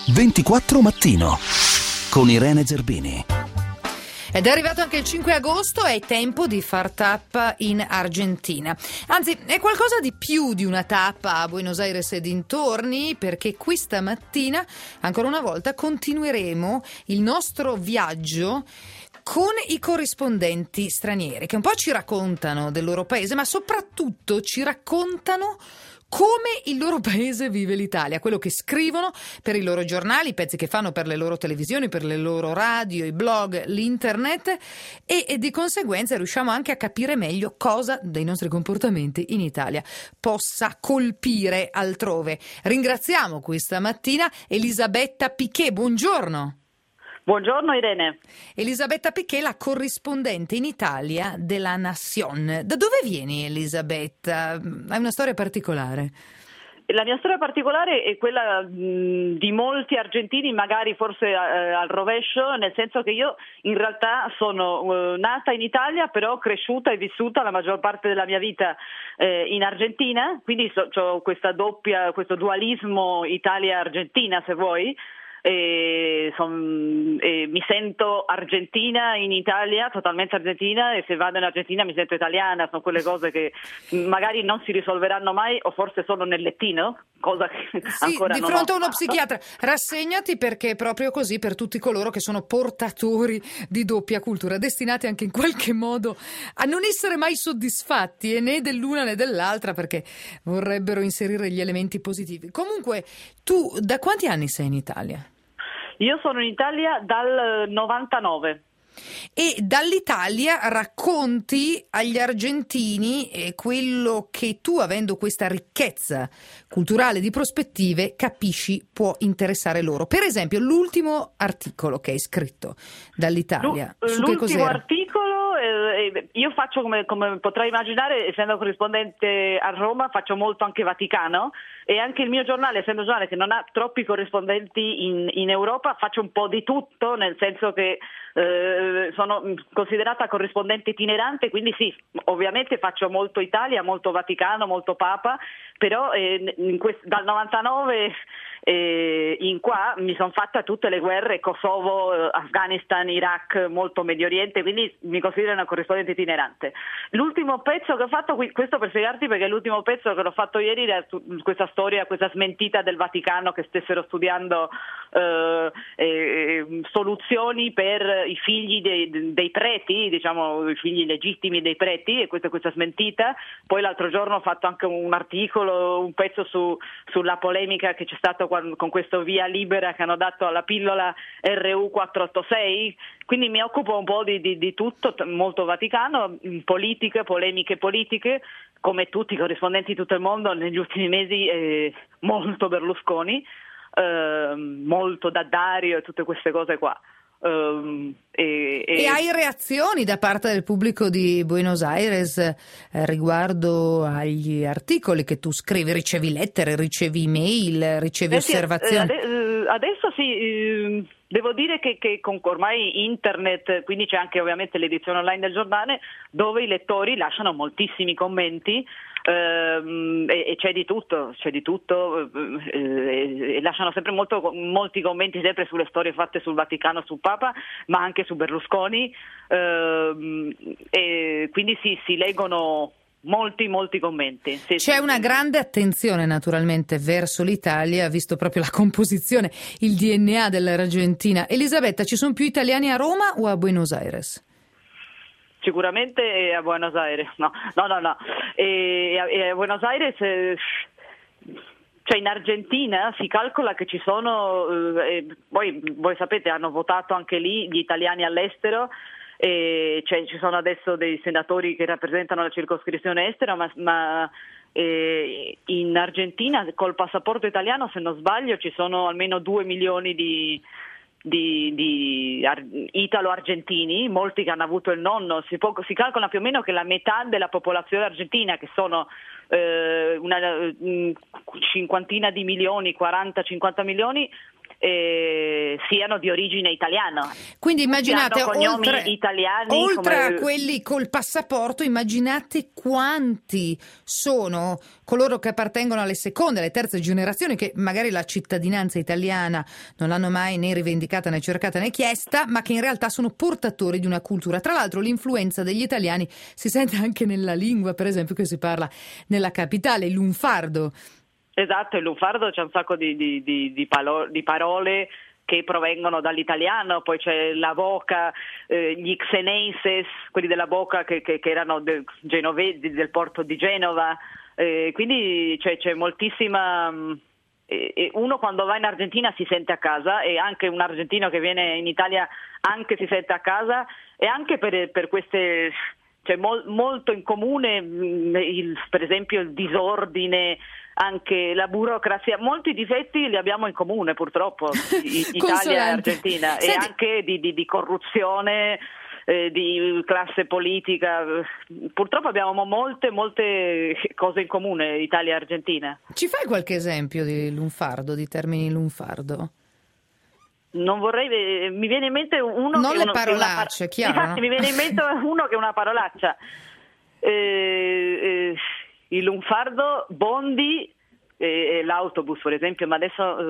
24 Mattino con Irene Zerbini. Ed è arrivato anche il 5 agosto, è tempo di far tappa in Argentina. Anzi, è qualcosa di più di una tappa a Buenos Aires e dintorni, perché questa mattina, ancora una volta, continueremo il nostro viaggio con i corrispondenti stranieri, che un po' ci raccontano del loro paese, ma soprattutto ci raccontano come il loro paese vive l'Italia, quello che scrivono per i loro giornali, i pezzi che fanno per le loro televisioni, per le loro radio, i blog, l'internet, e di conseguenza riusciamo anche a capire meglio cosa dei nostri comportamenti in Italia possa colpire altrove. Ringraziamo questa mattina Elisabetta Piqué, buongiorno. Buongiorno Irene. Elisabetta Piqué, la corrispondente in Italia della Nación. Da dove vieni, Elisabetta? Hai una storia particolare. La mia storia particolare è quella di molti argentini, magari forse al rovescio, nel senso che io in realtà sono nata in Italia, però cresciuta e vissuta la maggior parte della mia vita in Argentina, quindi ho questo dualismo Italia-Argentina, se vuoi. Mi sento argentina in Italia, totalmente argentina, e se vado in Argentina mi sento italiana. Sono quelle cose che magari non si risolveranno mai, o forse sono nel lettino, cosa che ancora di non fronte ho. a uno psichiatra. Rassegnati, perché è proprio così per tutti coloro che sono portatori di doppia cultura, destinati anche in qualche modo a non essere mai soddisfatti, né dell'una né dell'altra, perché vorrebbero inserire gli elementi positivi. Comunque, tu da quanti anni sei in Italia? Io sono in Italia dal 99. E dall'Italia racconti agli argentini quello che tu, avendo questa ricchezza culturale di prospettive, capisci può interessare loro. Per esempio, l'ultimo articolo che hai scritto dall'Italia. L'ultimo articolo, io faccio come potrai immaginare, essendo corrispondente a Roma, faccio molto anche Vaticano, e anche il mio giornale, essendo un giornale che non ha troppi corrispondenti in Europa, faccio un po' di tutto, nel senso che sono considerata corrispondente itinerante, quindi sì, ovviamente faccio molto Italia, molto Vaticano, molto Papa, però dal 99 in qua mi sono fatta tutte le guerre: Kosovo, Afghanistan, Iraq, molto Medio Oriente, quindi mi considero una corrispondente itinerante. L'ultimo pezzo che ho fatto, questo per spiegarti, perché l'ultimo pezzo che l'ho fatto ieri era questa storia, questa smentita del Vaticano che stessero studiando soluzioni per i figli dei preti, diciamo i figli legittimi dei preti, e questa smentita. Poi l'altro giorno ho fatto anche un articolo, un pezzo sulla polemica che c'è stata con questo via libera che hanno dato alla pillola RU 486, quindi mi occupo un po' di tutto, molto Vaticano, polemiche politiche, come tutti i corrispondenti di tutto il mondo negli ultimi mesi, molto Berlusconi, molto Daddario e tutte queste cose qua. E hai reazioni da parte del pubblico di Buenos Aires riguardo agli articoli che tu scrivi? Ricevi lettere, ricevi email, ricevi osservazioni? Adesso sì, devo dire che con ormai internet, quindi c'è anche ovviamente l'edizione online del giornale, dove i lettori lasciano moltissimi commenti. E c'è di tutto, e lasciano sempre molti commenti, sempre sulle storie fatte sul Vaticano, sul Papa, ma anche su Berlusconi, e quindi si leggono molti commenti. C'è una grande attenzione naturalmente verso l'Italia, visto proprio la composizione, il DNA dell'Argentina. Elisabetta, ci sono più italiani a Roma o a Buenos Aires? Sicuramente a Buenos Aires, no. E a Buenos Aires, cioè in Argentina si calcola che ci sono, voi sapete, hanno votato anche lì gli italiani all'estero, cioè ci sono adesso dei senatori che rappresentano la circoscrizione estera, ma in Argentina col passaporto italiano, se non sbaglio, ci sono almeno 2 milioni di italo-argentini, molti che hanno avuto il nonno. Si calcola più o meno che la metà della popolazione argentina, che sono una cinquantina di milioni, 40-50 milioni, siano di origine italiana. Quindi immaginate, oltre a quelli col passaporto, immaginate quanti sono coloro che appartengono alle seconde, alle terze generazioni, che magari la cittadinanza italiana non l'hanno mai né rivendicata né cercata né chiesta, ma che in realtà sono portatori di una cultura. Tra l'altro l'influenza degli italiani si sente anche nella lingua, per esempio, che si parla nella capitale, il lunfardo. Esatto, il lunfardo c'è un sacco di parole che provengono dall'italiano, poi c'è la Boca, gli Xeneises, quelli della Boca che erano genovesi del porto di Genova, quindi c'è moltissima... uno quando va in Argentina si sente a casa, e anche un argentino che viene in Italia anche si sente a casa, e anche per queste... C'è molto in comune, per esempio il disordine, anche la burocrazia, molti difetti li abbiamo in comune purtroppo, Italia e Argentina. Senti... e anche di corruzione, di classe politica. Purtroppo abbiamo molte cose in comune, Italia e Argentina. Ci fai qualche esempio di lunfardo, di termini lunfardo? Non vorrei, mi viene in mente uno non che le parolacce, chiaro. Infatti mi viene in mente uno che è una parolaccia. Il lunfardo, Bondi, l'autobus per esempio, ma adesso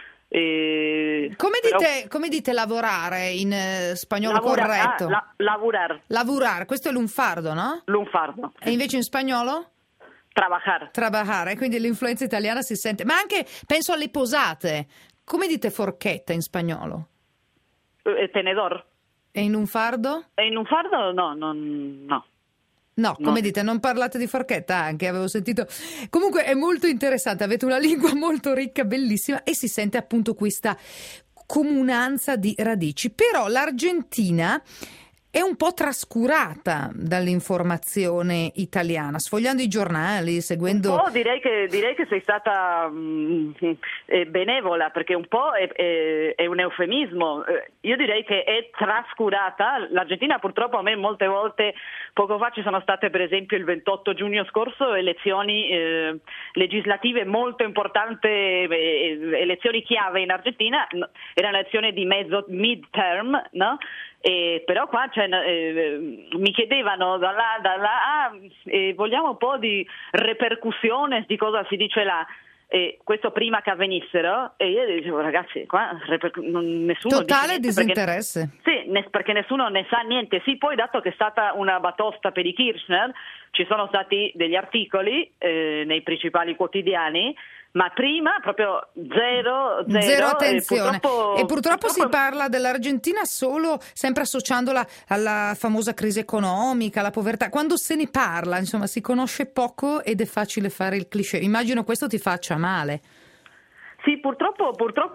come dite lavorare in spagnolo corretto? Lavurar, questo è lunfardo, no? Lunfardo. E invece in spagnolo? Trabajar, quindi l'influenza italiana si sente, ma anche penso alle posate. Come dite forchetta in spagnolo? Tenedor. E in lunfardo? No. No, come dite, non parlate di forchetta anche, avevo sentito. Comunque è molto interessante, avete una lingua molto ricca, bellissima, e si sente appunto questa comunanza di radici. Però l'Argentina è un po' trascurata dall'informazione italiana, sfogliando i giornali, seguendo... Un po' direi che sei stata benevola, perché un po' è un eufemismo. Io direi che è trascurata. L'Argentina purtroppo, a me molte volte, poco fa ci sono state per esempio il 28 giugno scorso elezioni legislative molto importanti, elezioni chiave in Argentina, erano elezioni di mid-term, no? Però qua mi chiedevano da là vogliamo un po' di repercussione di cosa si dice là, e questo prima che avvenissero, e io dicevo ragazzi qua nessuno totale disinteresse perché nessuno ne sa niente. Sì, poi dato che è stata una batosta per i Kirchner, ci sono stati degli articoli nei principali quotidiani, ma prima proprio zero attenzione, e purtroppo si parla dell'Argentina solo sempre associandola alla famosa crisi economica, alla povertà. Quando se ne parla, insomma, si conosce poco ed è facile fare il cliché. Immagino questo ti faccia male. Sì, purtroppo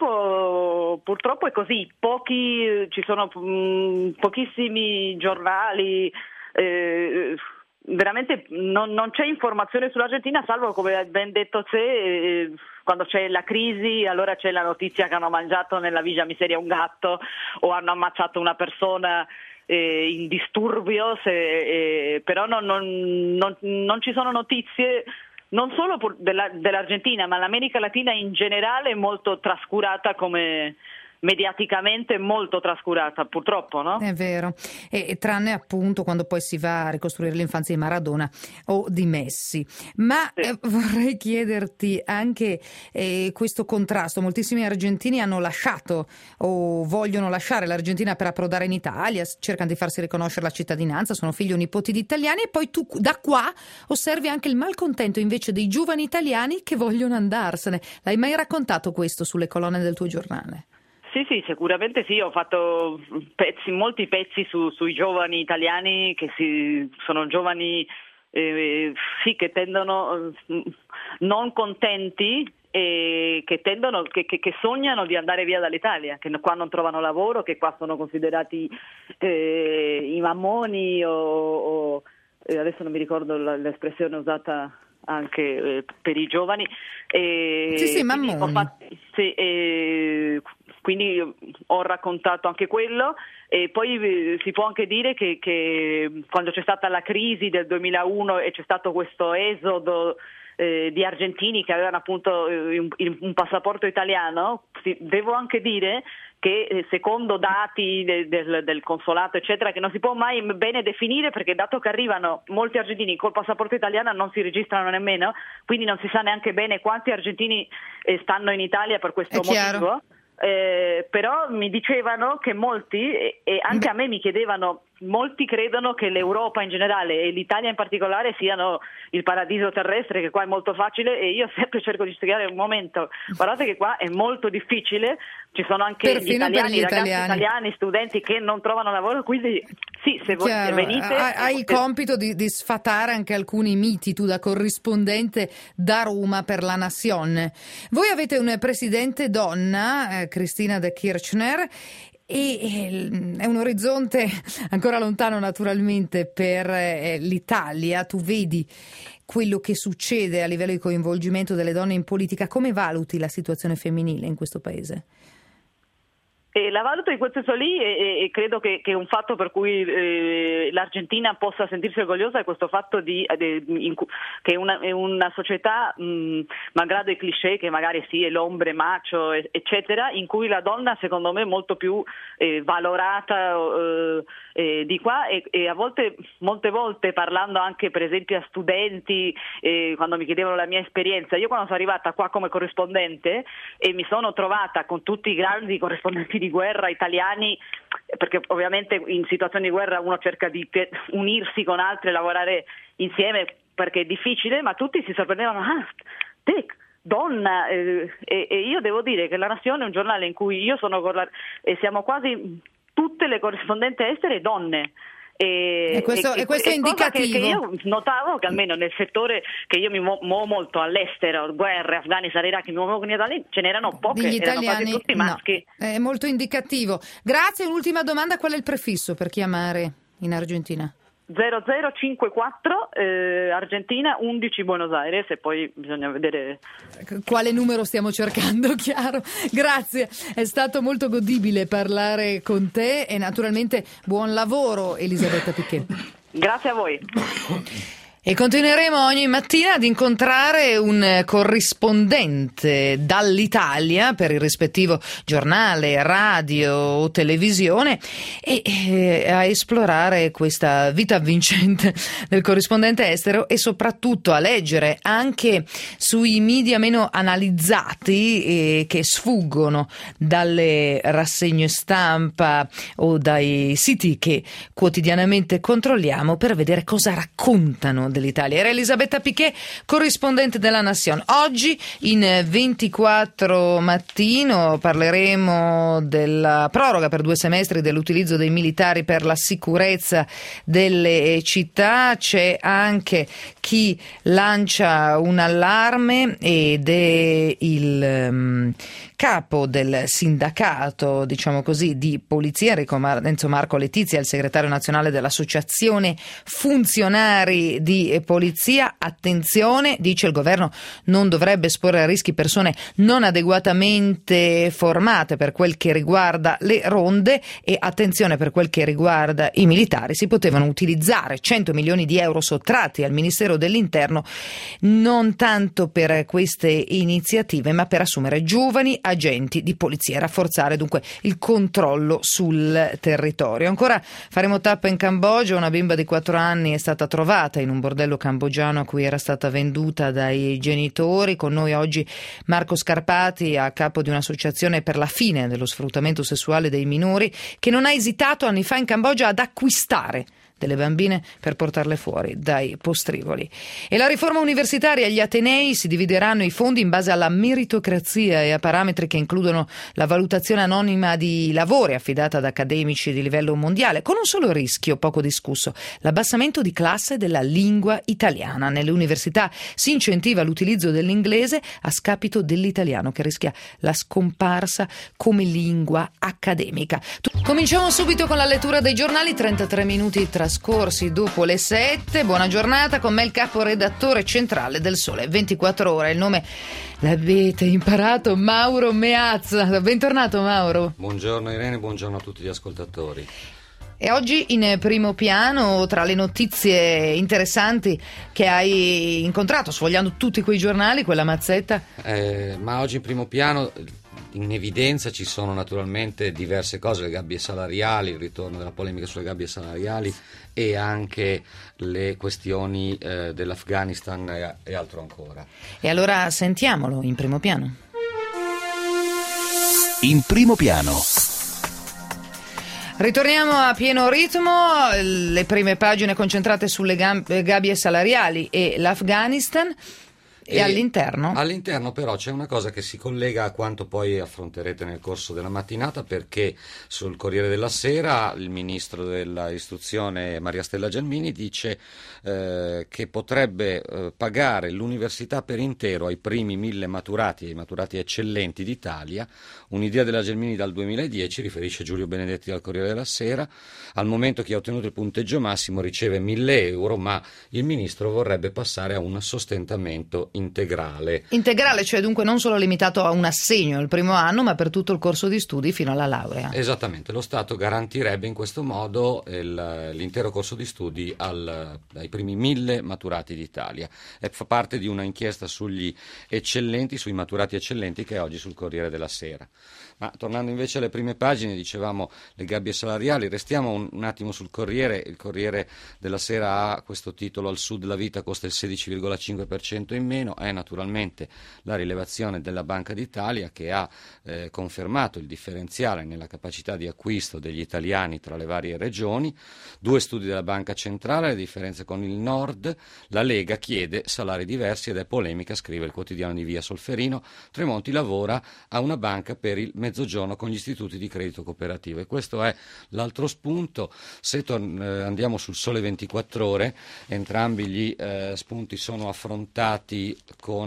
è così. Ci sono pochissimi giornali, veramente non c'è informazione sull'Argentina, salvo, come ben detto te, quando c'è la crisi, allora c'è la notizia che hanno mangiato nella Villa Miseria un gatto o hanno ammazzato una persona in disturbio, però non ci sono notizie. Non solo dell'Argentina, ma l'America Latina in generale è molto trascurata, come mediaticamente molto trascurata, purtroppo, no? È vero, e tranne appunto quando poi si va a ricostruire l'infanzia di Maradona o di Messi. Ma sì. Vorrei chiederti anche questo contrasto. Moltissimi argentini hanno lasciato o vogliono lasciare l'Argentina per approdare in Italia, cercano di farsi riconoscere la cittadinanza, sono figli o nipoti di italiani, e poi tu da qua osservi anche il malcontento invece dei giovani italiani che vogliono andarsene. L'hai mai raccontato questo sulle colonne del tuo giornale? Sì, sicuramente sì, ho fatto molti pezzi sui giovani italiani che sono giovani che tendono non contenti e che sognano di andare via dall'Italia, che qua non trovano lavoro, che qua sono considerati i mammoni o adesso non mi ricordo l'espressione usata anche per i giovani. Sì, mammoni. Quindi ho raccontato anche quello, e poi si può anche dire che quando c'è stata la crisi del 2001 e c'è stato questo esodo di argentini che avevano appunto un passaporto italiano, Devo anche dire che secondo dati del consolato eccetera, che non si può mai bene definire, perché dato che arrivano molti argentini col passaporto italiano non si registrano nemmeno, quindi non si sa neanche bene quanti argentini stanno in Italia per questo motivo. Però mi dicevano che molti, e anche a me mi chiedevano, molti credono che l'Europa in generale e l'Italia in particolare siano il paradiso terrestre, che qua è molto facile, e io sempre cerco di spiegare un momento, guardate che qua è molto difficile, ci sono anche gli italiani, ragazzi italiani, studenti che non trovano lavoro, quindi sì, se voi venite... Hai il compito di sfatare anche alcuni miti, tu da corrispondente da Roma per la Nación. Voi avete un presidente donna, Cristina de Kirchner, e è un orizzonte ancora lontano naturalmente per l'Italia. Tu vedi quello che succede a livello di coinvolgimento delle donne in politica. Come valuti la situazione femminile in questo paese? La valuto in quel senso lì, e credo che un fatto per cui l'Argentina possa sentirsi orgogliosa è questo fatto che è una società, malgrado i cliché che magari sì, è l'ombre macho eccetera, in cui la donna secondo me è molto più valorata di qua, e a volte, molte volte, parlando anche per esempio a studenti, quando mi chiedevano la mia esperienza, io quando sono arrivata qua come corrispondente e mi sono trovata con tutti i grandi corrispondenti di guerra italiani, perché ovviamente in situazioni di guerra uno cerca di unirsi con altri e lavorare insieme perché è difficile, ma tutti si sorprendevano, te donna, e io devo dire che La Nación è un giornale in cui io sono e siamo quasi tutte le corrispondenti estere donne. E questo è indicativo. Che io notavo che almeno nel settore che io mi muovo molto all'estero, guerre, Afghanistan, Iraq, mi muovo con gli italiani, ce n'erano poche, gli italiani, erano quasi tutti maschi. No, è molto indicativo. Grazie. Un'ultima domanda: qual è il prefisso per chiamare in Argentina? 0054 Argentina, 11 Buenos Aires, e poi bisogna vedere quale numero stiamo cercando, chiaro. Grazie, è stato molto godibile parlare con te e naturalmente buon lavoro, Elisabetta Piquet. Grazie a voi. E continueremo ogni mattina ad incontrare un corrispondente dall'Italia per il rispettivo giornale, radio o televisione e a esplorare questa vita avvincente del corrispondente estero e soprattutto a leggere anche sui media meno analizzati che sfuggono dalle rassegne stampa o dai siti che quotidianamente controlliamo per vedere cosa raccontano dell'Italia. Era Elisabetta Piquet, corrispondente della Nación. Oggi in 24 mattino parleremo della proroga per 2 semestri dell'utilizzo dei militari per la sicurezza delle città. C'è anche chi lancia un allarme ed è il capo del sindacato, diciamo così, di polizia, Enzo Marco Letizia, il segretario nazionale dell'Associazione Funzionari di Polizia. Attenzione, dice il governo, non dovrebbe esporre a rischi persone non adeguatamente formate per quel che riguarda le ronde, e attenzione per quel che riguarda i militari, si potevano utilizzare 100 milioni di euro sottratti al Ministero dell'Interno non tanto per queste iniziative ma per assumere giovani agenti di polizia, rafforzare dunque il controllo sul territorio. Ancora faremo tappa in Cambogia. Una bimba di 4 anni è stata trovata in un bordello cambogiano a cui era stata venduta dai genitori. Con noi oggi Marco Scarpati, a capo di un'associazione per la fine dello sfruttamento sessuale dei minori, che non ha esitato anni fa in Cambogia ad acquistare delle bambine per portarle fuori dai postrivoli. E la riforma universitaria: gli atenei si divideranno i fondi in base alla meritocrazia e a parametri che includono la valutazione anonima di lavori affidata ad accademici di livello mondiale, con un solo rischio poco discusso: l'abbassamento di classe della lingua italiana. Nelle università si incentiva l'utilizzo dell'inglese a scapito dell'italiano, che rischia la scomparsa come lingua accademica. Cominciamo subito con la lettura dei giornali. 33 minuti trascorsi dopo le 7. Buona giornata, con me il caporedattore centrale del Sole 24 Ore. Il nome l'avete imparato: Mauro Meazza. Bentornato Mauro. Buongiorno Irene, buongiorno a tutti gli ascoltatori. E oggi in primo piano, tra le notizie interessanti che hai incontrato sfogliando tutti quei giornali, quella mazzetta? Ma oggi in primo piano in evidenza ci sono naturalmente diverse cose, le gabbie salariali, il ritorno della polemica sulle gabbie salariali e anche le questioni dell'Afghanistan e altro ancora. E allora sentiamolo in primo piano. In primo piano. Ritorniamo a pieno ritmo, le prime pagine concentrate sulle gabbie salariali e l'Afghanistan. E all'interno? All'interno però c'è una cosa che si collega a quanto poi affronterete nel corso della mattinata, perché sul Corriere della Sera il ministro dell'istruzione Maria Stella Gelmini dice che potrebbe pagare l'università per intero ai primi 1000 maturati, ai maturati eccellenti d'Italia. Un'idea della Gelmini dal 2010, riferisce Giulio Benedetti dal Corriere della Sera. Al momento chi ha ottenuto il punteggio massimo riceve 1.000 euro, ma il ministro vorrebbe passare a un sostentamento integrale, cioè dunque non solo limitato a un assegno il primo anno, ma per tutto il corso di studi fino alla laurea. Esattamente, lo Stato garantirebbe in questo modo l'intero corso di studi ai primi 1000 maturati d'Italia. Fa parte di una inchiesta sugli eccellenti, sui maturati eccellenti, che è oggi sul Corriere della Sera. Ma tornando invece alle prime pagine, dicevamo le gabbie salariali, restiamo un attimo sul Corriere. Il Corriere della Sera ha questo titolo: al sud la vita costa il 16,5% in meno. È naturalmente la rilevazione della Banca d'Italia, che ha confermato il differenziale nella capacità di acquisto degli italiani tra le varie regioni. 2 studi della Banca Centrale, le differenze con il Nord. La Lega chiede salari diversi ed è polemica, scrive il quotidiano di Via Solferino. Tremonti lavora a una banca per il Mezzogiorno con gli istituti di credito cooperativo, e questo è l'altro spunto. Se andiamo sul Sole 24 Ore, entrambi gli spunti sono affrontati con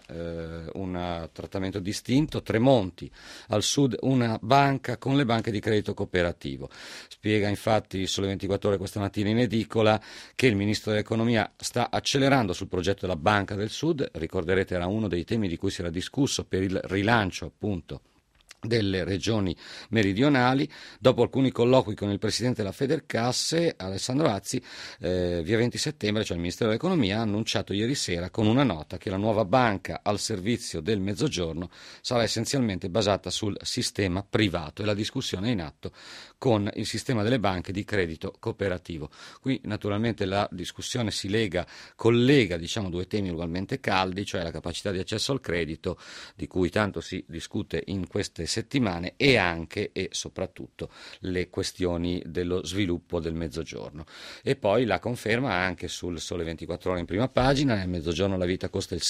un trattamento distinto. Tremonti: al sud una banca con le banche di credito cooperativo. Spiega infatti il Sole 24 Ore questa mattina in edicola che il ministro dell'economia sta accelerando sul progetto della Banca del Sud. Ricorderete, era uno dei temi di cui si era discusso per il rilancio appunto delle regioni meridionali. Dopo alcuni colloqui con il presidente della Federcasse, Alessandro Azzi, via 20 settembre, cioè il Ministero dell'Economia, ha annunciato ieri sera con una nota che la nuova banca al servizio del Mezzogiorno sarà essenzialmente basata sul sistema privato, e la discussione è in atto con il sistema delle banche di credito cooperativo. Qui naturalmente la discussione collega diciamo 2 temi ugualmente caldi, cioè la capacità di accesso al credito, di cui tanto si discute in queste settimane, e anche e soprattutto le questioni dello sviluppo del Mezzogiorno. E poi la conferma anche sul Sole 24 Ore in prima pagina: nel Mezzogiorno la vita costa il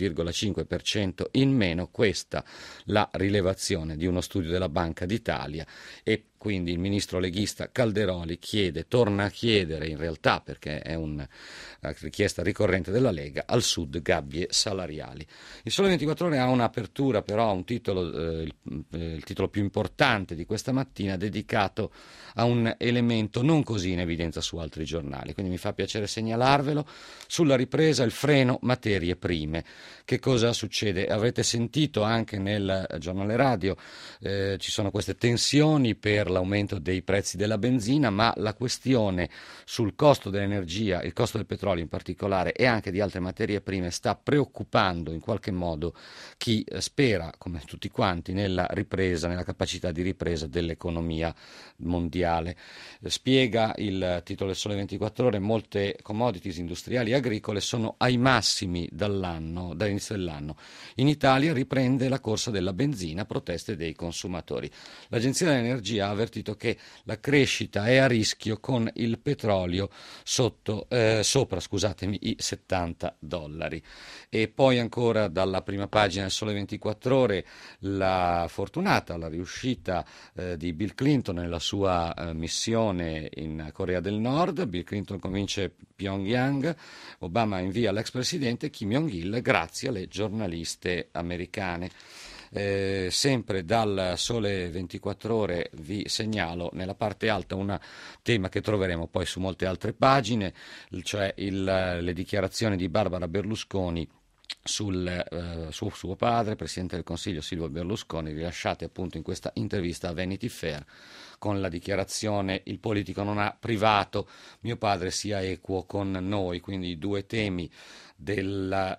16,5% in meno. Questa la rilevazione di uno studio della Banca d'Italia, e quindi il ministro leghista Calderoli torna a chiedere, in realtà perché è una richiesta ricorrente della Lega, al sud gabbie salariali. Il Sole 24 Ore ha un'apertura, però, un titolo, il titolo più importante di questa mattina, dedicato a un elemento non così in evidenza su altri giornali, quindi mi fa piacere segnalarvelo. Sulla ripresa, il freno materie prime. Che cosa succede? Avrete sentito anche nel giornale radio, ci sono queste tensioni per l'aumento dei prezzi della benzina, ma la questione sul costo dell'energia, il costo del petrolio in particolare, e anche di altre materie prime, sta preoccupando in qualche modo chi spera, come tutti quanti, nella capacità di ripresa dell'economia mondiale. Spiega il titolo del Sole 24 Ore: molte commodities industriali e agricole sono ai massimi dall'inizio dell'anno. In Italia riprende la corsa della benzina, proteste dei consumatori. L'Agenzia dell'Energia ha avvertito che la crescita è a rischio con il petrolio sopra i $70. E poi ancora dalla prima pagina del Sole 24 Ore la riuscita di Bill Clinton nella sua missione in Corea del Nord. Bill Clinton convince Pyongyang, Obama invia l'ex presidente Kim Jong-il grazie alle giornaliste americane. Sempre dal Sole 24 Ore vi segnalo nella parte alta un tema che troveremo poi su molte altre pagine, cioè le dichiarazioni di Barbara Berlusconi su suo padre, Presidente del Consiglio Silvio Berlusconi, rilasciate appunto in questa intervista a Vanity Fair, con la dichiarazione: il politico non ha privato, mio padre sia equo con noi. Quindi i due temi della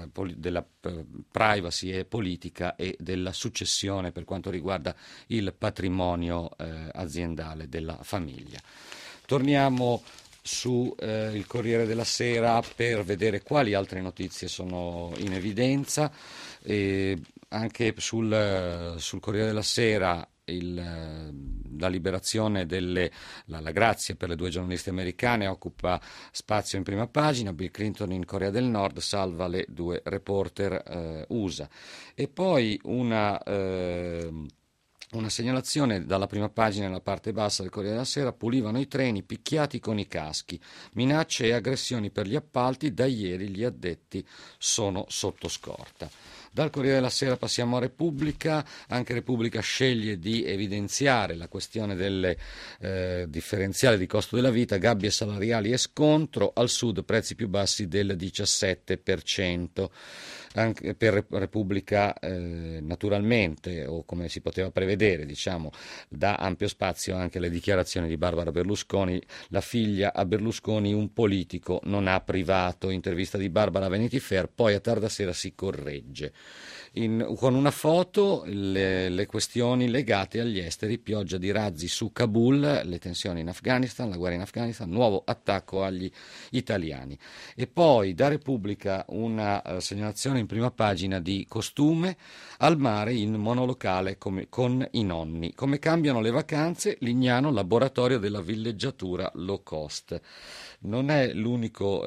privacy e politica e della successione per quanto riguarda il patrimonio aziendale della famiglia. Torniamo su il Corriere della Sera per vedere quali altre notizie sono in evidenza. Anche sul Corriere della Sera la liberazione la grazia per le 2 giornaliste americane occupa spazio in prima pagina. Bill Clinton in Corea del Nord salva le 2 reporter USA. E poi una segnalazione dalla prima pagina nella parte bassa del Corriere della Sera: pulivano i treni picchiati con i caschi, minacce e aggressioni per gli appalti, da ieri gli addetti sono sotto scorta. Dal Corriere della Sera passiamo a Repubblica. Anche Repubblica sceglie di evidenziare la questione del differenziale di costo della vita, gabbie salariali e scontro, al sud prezzi più bassi del 17%. Anche per Repubblica naturalmente, o come si poteva prevedere, dà ampio spazio anche alle dichiarazioni di Barbara Berlusconi. La figlia a Berlusconi: un politico non ha privato, intervista di Barbara a Vanity Fair, poi a tarda sera si corregge. Con una foto le questioni legate agli esteri: pioggia di razzi su Kabul, le tensioni in Afghanistan, la guerra in Afghanistan, nuovo attacco agli italiani. E poi da Repubblica una segnalazione in prima pagina di costume: al mare in monolocale con i nonni, come cambiano le vacanze, Lignano laboratorio della villeggiatura low cost. Non è l'unico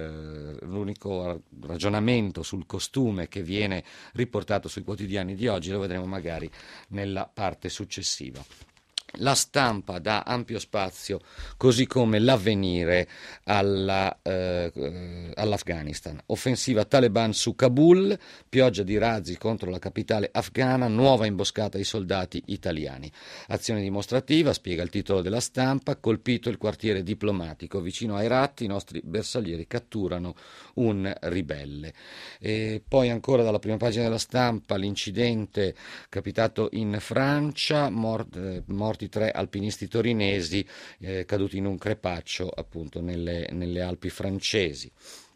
ragionamento sul costume che viene riportato sui quotidiani di oggi, lo vedremo magari nella parte successiva. La Stampa dà ampio spazio, così come l'Avvenire, all'Afghanistan. Offensiva Taliban su Kabul, pioggia di razzi contro la capitale afghana, nuova imboscata ai soldati italiani. Azione dimostrativa, spiega il titolo della Stampa: colpito il quartiere diplomatico, vicino a Herat i nostri bersaglieri catturano un ribelle. E poi ancora dalla prima pagina della Stampa l'incidente capitato in Francia, morti 3 alpinisti torinesi caduti in un crepaccio appunto nelle Alpi francesi.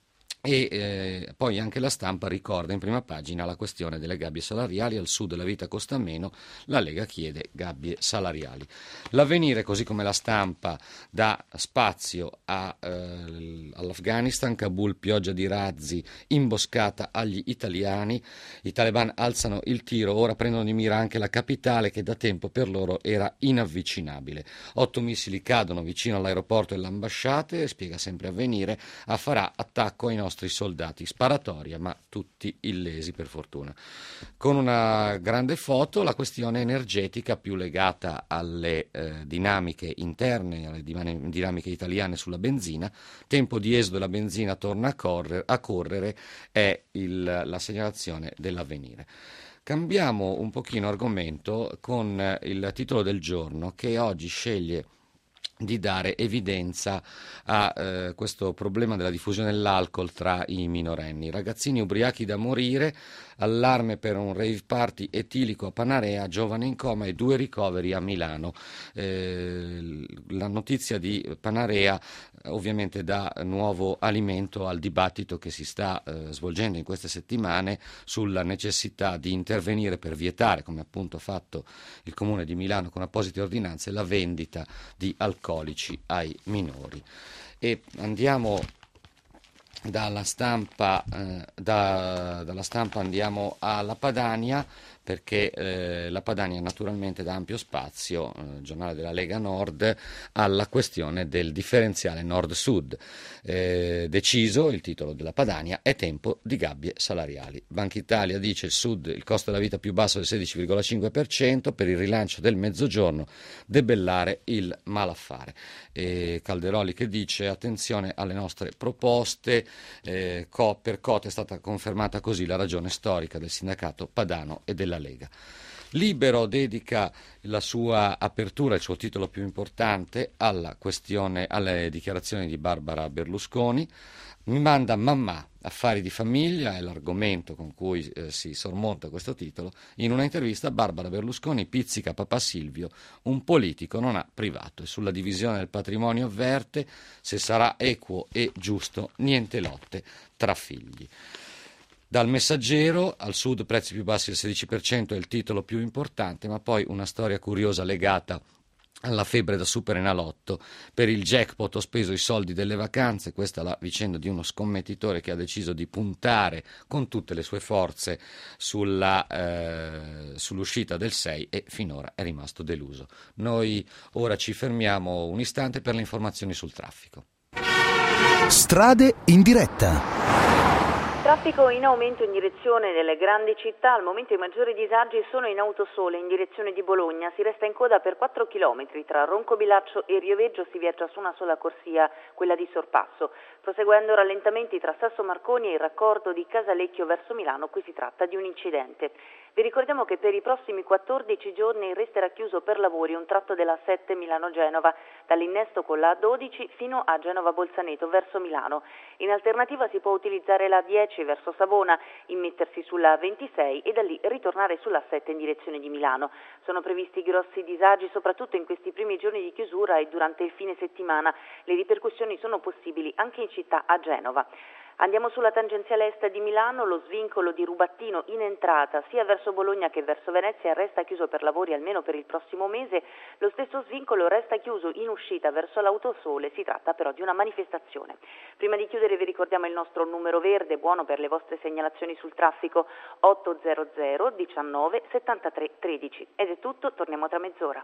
E poi anche la Stampa ricorda in prima pagina la questione delle gabbie salariali: al sud la vita costa meno, la Lega chiede gabbie salariali. L'Avvenire, così come la Stampa, dà spazio all'Afghanistan: Kabul, pioggia di razzi, imboscata agli italiani, i Taliban alzano il tiro, ora prendono di mira anche la capitale che da tempo per loro era inavvicinabile. 8 missili cadono vicino all'aeroporto e all'ambasciate, spiega sempre Avvenire, farà attacco ai nostri soldati, sparatoria ma tutti illesi per fortuna. Con una grande foto la questione energetica, più legata alle dinamiche interne, alle dinamiche italiane sulla benzina. Tempo di esodo della benzina torna a correre, è la segnalazione dell'Avvenire. Cambiamo un pochino argomento con il titolo del giorno, che oggi sceglie di dare evidenza a questo problema della diffusione dell'alcol tra i minorenni. Ragazzini ubriachi da morire, allarme per un rave party etilico a Panarea, giovane in coma e 2 ricoveri a Milano. La notizia di Panarea ovviamente dà nuovo alimento al dibattito che si sta svolgendo in queste settimane sulla necessità di intervenire per vietare, come appunto ha fatto il Comune di Milano con apposite ordinanze, la vendita di alcolici ai minori. E andiamo dalla stampa andiamo alla Padania, perché la Padania naturalmente dà ampio spazio, giornale della Lega Nord, alla questione del differenziale nord-sud. Deciso, il titolo della Padania, è tempo di gabbie salariali. Banca Italia dice: il sud, il costo della vita più basso del 16,5%, per il rilancio del mezzogiorno debellare il malaffare. Calderoli che dice: attenzione alle nostre proposte, per Cote è stata confermata così la ragione storica del sindacato padano e della Lega. Libero dedica la sua apertura, il suo titolo più importante, alla questione, alle dichiarazioni di Barbara Berlusconi. Mi manda mamma, Affari di famiglia è l'argomento con cui si sormonta questo titolo. In una intervista Barbara Berlusconi pizzica papà Silvio, un politico non ha privato, e sulla divisione del patrimonio avverte: se sarà equo e giusto, niente lotte tra figli. Dal Messaggero: al sud prezzi più bassi del 16% è il titolo più importante, ma poi una storia curiosa legata alla febbre da Superenalotto. Per il jackpot ho speso i soldi delle vacanze. Questa è la vicenda di uno scommettitore che ha deciso di puntare con tutte le sue forze sull'uscita del 6 e finora è rimasto deluso. Noi ora ci fermiamo un istante per le informazioni sul traffico. Strade in diretta. Traffico in aumento in direzione delle grandi città. Al momento i maggiori disagi sono in Autosole in direzione di Bologna. Si resta in coda per 4 chilometri. Tra Roncobilaccio e Rioveggio si viaggia su una sola corsia, quella di sorpasso. Proseguendo rallentamenti tra Sasso Marconi e il raccordo di Casalecchio verso Milano. Qui si tratta di un incidente. Vi ricordiamo che per i prossimi 14 giorni resterà chiuso per lavori un tratto della 7 Milano-Genova, dall'innesto con la A12 fino a Genova-Bolzaneto verso Milano. In alternativa si può utilizzare la 10 verso Savona, immettersi sulla 26 e da lì ritornare sulla 7 in direzione di Milano. Sono previsti grossi disagi soprattutto in questi primi giorni di chiusura e durante il fine settimana. Le ripercussioni sono possibili anche in città a Genova. Andiamo sulla tangenziale est di Milano. Lo svincolo di Rubattino in entrata sia verso Bologna che verso Venezia resta chiuso per lavori almeno per il prossimo mese. Lo stesso svincolo resta chiuso in uscita verso l'Autosole, si tratta però di una manifestazione. Prima di chiudere vi ricordiamo il nostro numero verde, buono per le vostre segnalazioni sul traffico, 800 19 73 13. Ed è tutto, torniamo tra mezz'ora.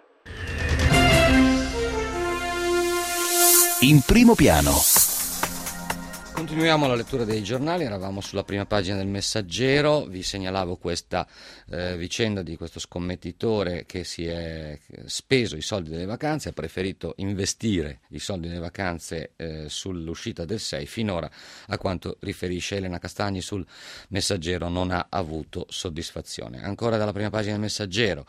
In primo piano. Continuiamo la lettura dei giornali, eravamo sulla prima pagina del Messaggero, vi segnalavo questa vicenda di questo scommettitore che si è speso i soldi delle vacanze, ha preferito investire i soldi delle vacanze sull'uscita del 6, finora a quanto riferisce Elena Castagni sul Messaggero non ha avuto soddisfazione. Ancora dalla prima pagina del Messaggero,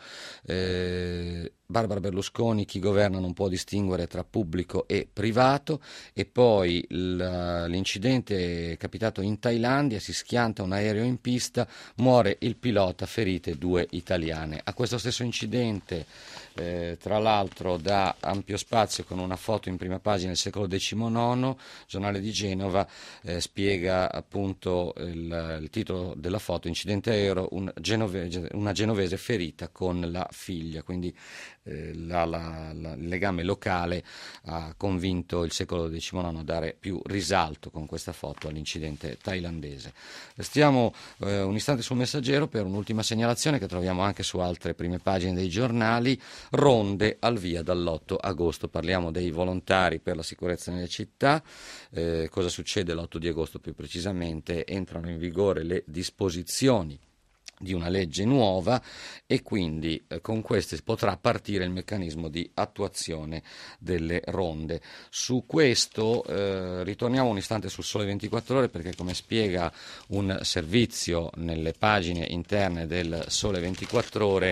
Barbara Berlusconi: chi governa non può distinguere tra pubblico e privato. E poi l'incidente è capitato in Thailandia, si schianta un aereo in pista, muore il pilota, ferite 2 italiane. A questo stesso incidente tra l'altro dà ampio spazio con una foto in prima pagina del secolo XIX, Giornale di Genova, spiega appunto il titolo della foto: incidente aereo, una genovese ferita con la figlia, quindi il legame locale ha convinto il secolo XIX a dare più risalto con questa foto all'incidente thailandese. Restiamo un istante sul Messaggero per un'ultima segnalazione che troviamo anche su altre prime pagine dei giornali. Ronde al via dall'8 agosto, parliamo dei volontari per la sicurezza nelle città. Cosa succede l'8 di agosto più precisamente? Entrano in vigore le disposizioni di una legge nuova e quindi con queste potrà partire il meccanismo di attuazione delle ronde. Su questo ritorniamo un istante sul Sole 24 Ore, perché come spiega un servizio nelle pagine interne del Sole 24 Ore,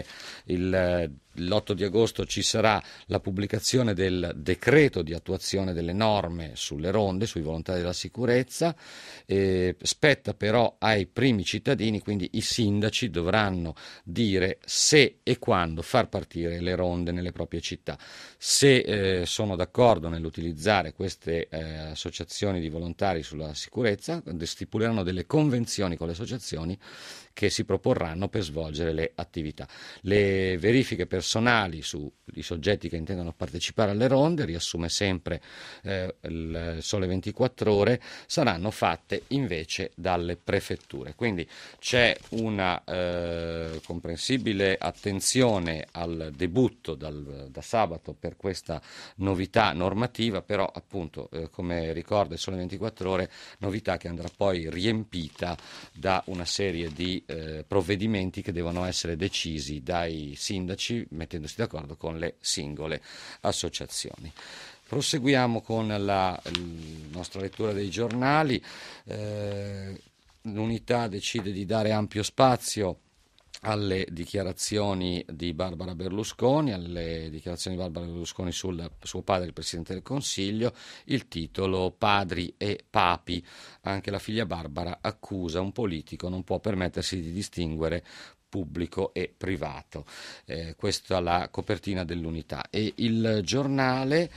l'8 di agosto ci sarà la pubblicazione del decreto di attuazione delle norme sulle ronde, sui volontari della sicurezza. Spetta però ai primi cittadini, quindi i sindaci dovranno dire se e quando far partire le ronde nelle proprie città. Se sono d'accordo nell'utilizzare queste associazioni di volontari sulla sicurezza, stipuleranno delle convenzioni con le associazioni che si proporranno per svolgere le attività. Le verifiche personali sui soggetti che intendono partecipare alle ronde, riassume sempre il Sole 24 Ore, saranno fatte invece dalle prefetture. Quindi c'è una comprensibile attenzione al debutto da sabato per questa novità normativa, però appunto come ricorda il Sole 24 Ore, novità che andrà poi riempita da una serie di provvedimenti che devono essere decisi dai sindaci mettendosi d'accordo con le singole associazioni. Proseguiamo con la nostra lettura dei giornali. L'Unità decide di dare ampio spazio alle dichiarazioni di Barbara Berlusconi, alle dichiarazioni di Barbara Berlusconi sul suo padre, il Presidente del Consiglio, il titolo Padri e Papi. Anche la figlia Barbara accusa un politico, non può permettersi di distinguere pubblico e privato. Questa è la copertina dell'Unità. E il Giornale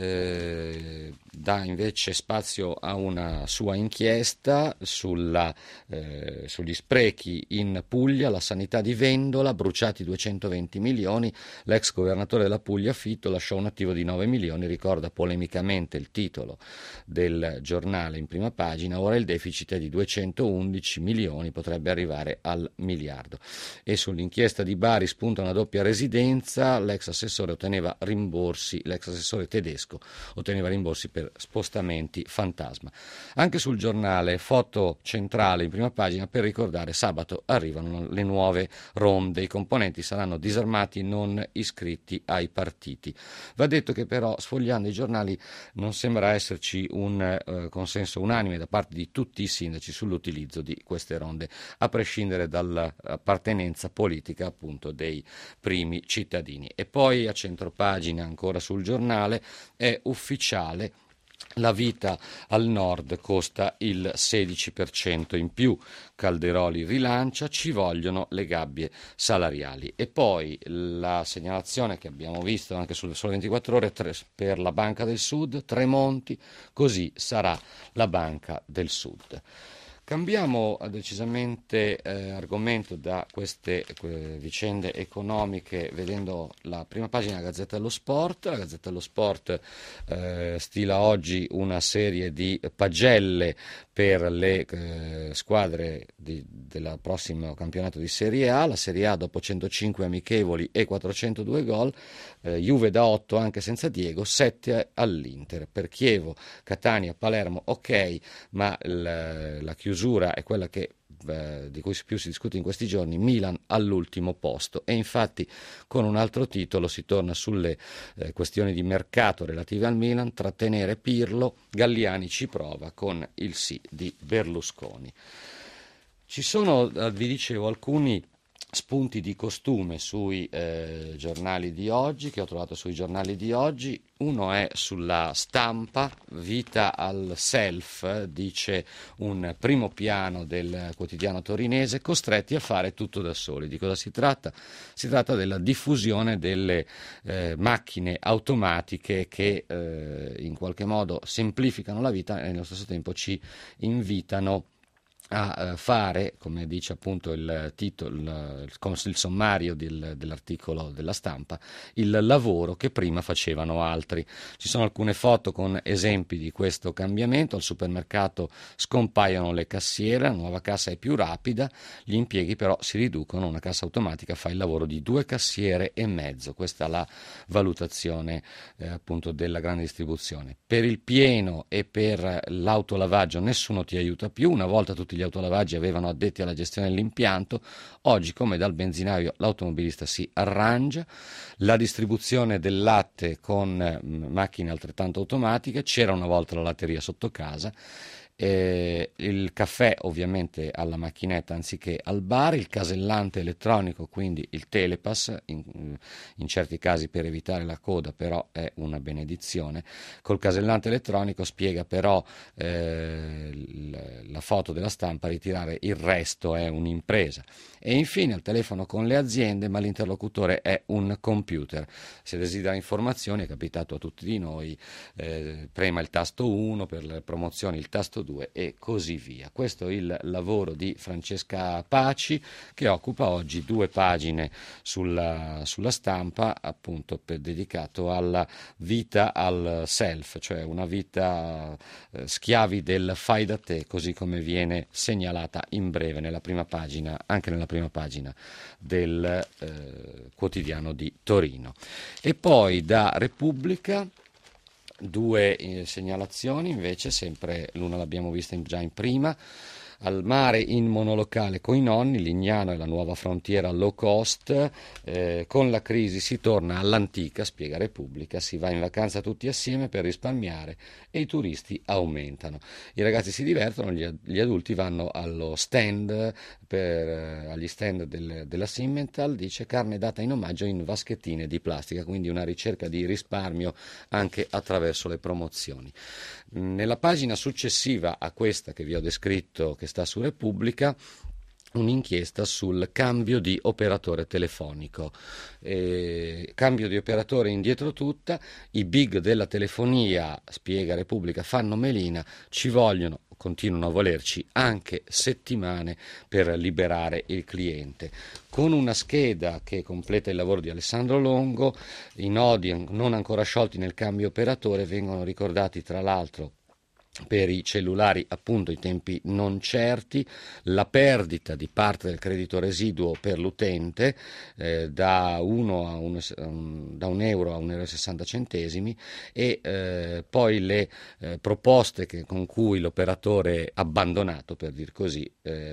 dà invece spazio a una sua inchiesta sugli sprechi in Puglia, la sanità di Vendola, bruciati 220 milioni, l'ex governatore della Puglia Fitto lasciò un attivo di 9 milioni, ricorda polemicamente il titolo del Giornale in prima pagina, ora il deficit è di 211 milioni, potrebbe arrivare al miliardo. E sull'inchiesta di Bari spunta una doppia residenza, l'ex assessore tedesco otteneva rimborsi per spostamenti fantasma. Anche sul Giornale, foto centrale in prima pagina per ricordare sabato arrivano le nuove ronde, i componenti saranno disarmati non iscritti ai partiti. Va detto che però sfogliando i giornali non sembra esserci un consenso unanime da parte di tutti i sindaci sull'utilizzo di queste ronde, a prescindere dall'appartenenza politica appunto dei primi cittadini. E poi a centropagina ancora sul Giornale è ufficiale: la vita al nord costa il 16% in più, Calderoli rilancia, ci vogliono le gabbie salariali. E poi la segnalazione che abbiamo visto anche sul Sole 24 Ore per la Banca del Sud, Tremonti, così sarà la Banca del Sud. Cambiamo decisamente argomento da queste vicende economiche vedendo la prima pagina della Gazzetta dello Sport. La Gazzetta dello Sport stila oggi una serie di pagelle per le squadre del prossimo campionato di Serie A. La Serie A dopo 105 amichevoli e 402 gol, Juve da 8 anche senza Diego, 7 all'Inter. Per Chievo, Catania, Palermo ok, ma la chiusura è quella di cui più si discute in questi giorni, Milan all'ultimo posto. E infatti con un altro titolo si torna sulle questioni di mercato relative al Milan, trattenere Pirlo, Galliani ci prova con il sì di Berlusconi. Ci sono, vi dicevo, alcuni spunti di costume sui giornali di oggi, che ho trovato sui giornali di oggi. Uno è sulla Stampa, vita al self, dice un primo piano del quotidiano torinese, costretti a fare tutto da soli. Di cosa si tratta? Si tratta della diffusione delle macchine automatiche che in qualche modo semplificano la vita e nello stesso tempo ci invitano a fare, come dice appunto il titolo, il sommario dell'articolo della Stampa, il lavoro che prima facevano altri. Ci sono alcune foto con esempi di questo cambiamento. Al supermercato scompaiono le cassiere, la nuova cassa è più rapida, gli impieghi però si riducono, una cassa automatica fa il lavoro di 2 cassiere e mezzo. Questa è la valutazione appunto della grande distribuzione. Per il pieno e per l'autolavaggio nessuno ti aiuta più, una volta tutti gli autolavaggi avevano addetti alla gestione dell'impianto, oggi come dal benzinaio l'automobilista si arrangia. La distribuzione del latte con macchine altrettanto automatiche, c'era una volta la latteria sotto casa. Il caffè ovviamente alla macchinetta anziché al bar, il casellante elettronico, quindi il telepass, in certi casi per evitare la coda, però è una benedizione. Col casellante elettronico, spiega però la foto della Stampa, ritirare il resto è un'impresa. E infine al telefono con le aziende, ma l'interlocutore è un computer. Se desidera informazioni, è capitato a tutti di noi, prema il tasto 1, per le promozioni il tasto 2 e così via. Questo è il lavoro di Francesca Paci, che occupa oggi 2 pagine sulla Stampa, appunto dedicato alla vita al self, cioè una vita schiavi del fai da te, così come viene segnalata in breve nella prima pagina, anche nella prima pagina del quotidiano di Torino. E poi da Repubblica 2 segnalazioni invece, sempre l'una l'abbiamo vista già in prima. al mare in monolocale con i nonni, Lignano è la nuova frontiera low cost, con la crisi si torna all'antica, spiega Repubblica, si va in vacanza tutti assieme per risparmiare e i turisti aumentano. I ragazzi si divertono, gli adulti vanno agli stand della Simmental, dice carne data in omaggio in vaschettine di plastica, quindi una ricerca di risparmio anche attraverso le promozioni. Nella pagina successiva a questa che vi ho descritto, che sta su Repubblica, un'inchiesta sul cambio di operatore telefonico. Cambio di operatore indietro tutta, i big della telefonia, spiega Repubblica, fanno melina, ci vogliono, continuano a volerci anche settimane per liberare il cliente. Con una scheda che completa il lavoro di Alessandro Longo, i nodi non ancora sciolti nel cambio operatore vengono ricordati tra l'altro per i cellulari, appunto, i tempi non certi, la perdita di parte del credito residuo per l'utente da 1 euro a 1,60 euro e poi le proposte con cui l'operatore abbandonato, per dir così,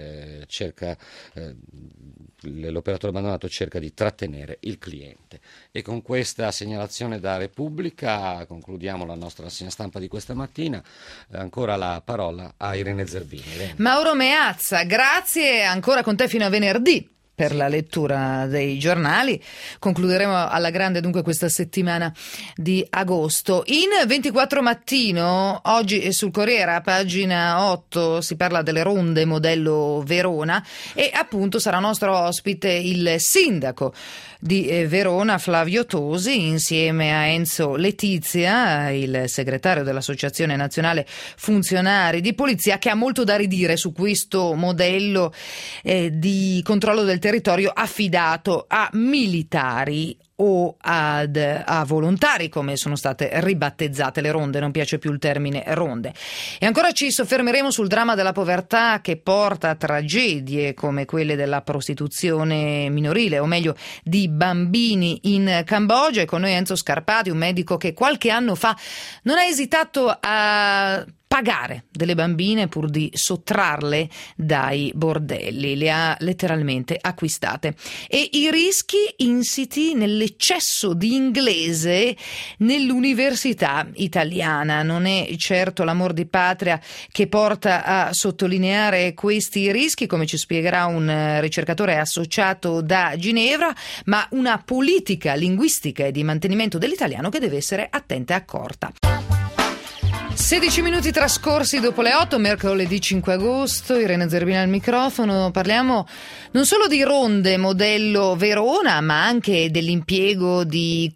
l'operatore abbandonato cerca di trattenere il cliente. E con questa segnalazione da Repubblica concludiamo la nostra rassegna stampa di questa mattina. Ancora la parola a Irene Zerbini. Irene. Mauro Meazza, grazie, ancora con te fino a venerdì per la lettura dei giornali. Concluderemo alla grande dunque questa settimana di agosto. In 24 Mattino, oggi sul Corriere, a pagina 8, si parla delle ronde modello Verona e appunto sarà nostro ospite il sindaco di Verona, Flavio Tosi, insieme a Enzo Letizia, il segretario dell'Associazione Nazionale Funzionari di Polizia, che ha molto da ridire su questo modello di controllo del territorio affidato a militari o a volontari, come sono state ribattezzate le ronde, non piace più il termine ronde. E ancora ci soffermeremo sul dramma della povertà che porta a tragedie come quelle della prostituzione minorile, o meglio di bambini in Cambogia. E con noi Enzo Scarpati, un medico che qualche anno fa non ha esitato a pagare delle bambine pur di sottrarle dai bordelli, le ha letteralmente acquistate. E i rischi insiti nell'eccesso di inglese nell'università italiana. Non è certo l'amor di patria che porta a sottolineare questi rischi, come ci spiegherà un ricercatore associato da Ginevra, ma una politica linguistica e di mantenimento dell'italiano che deve essere attenta e accorta. 16 minuti trascorsi dopo le 8, mercoledì 5 agosto, Irene Zerbini al microfono. Parliamo non solo di ronde modello Verona, ma anche dell'impiego di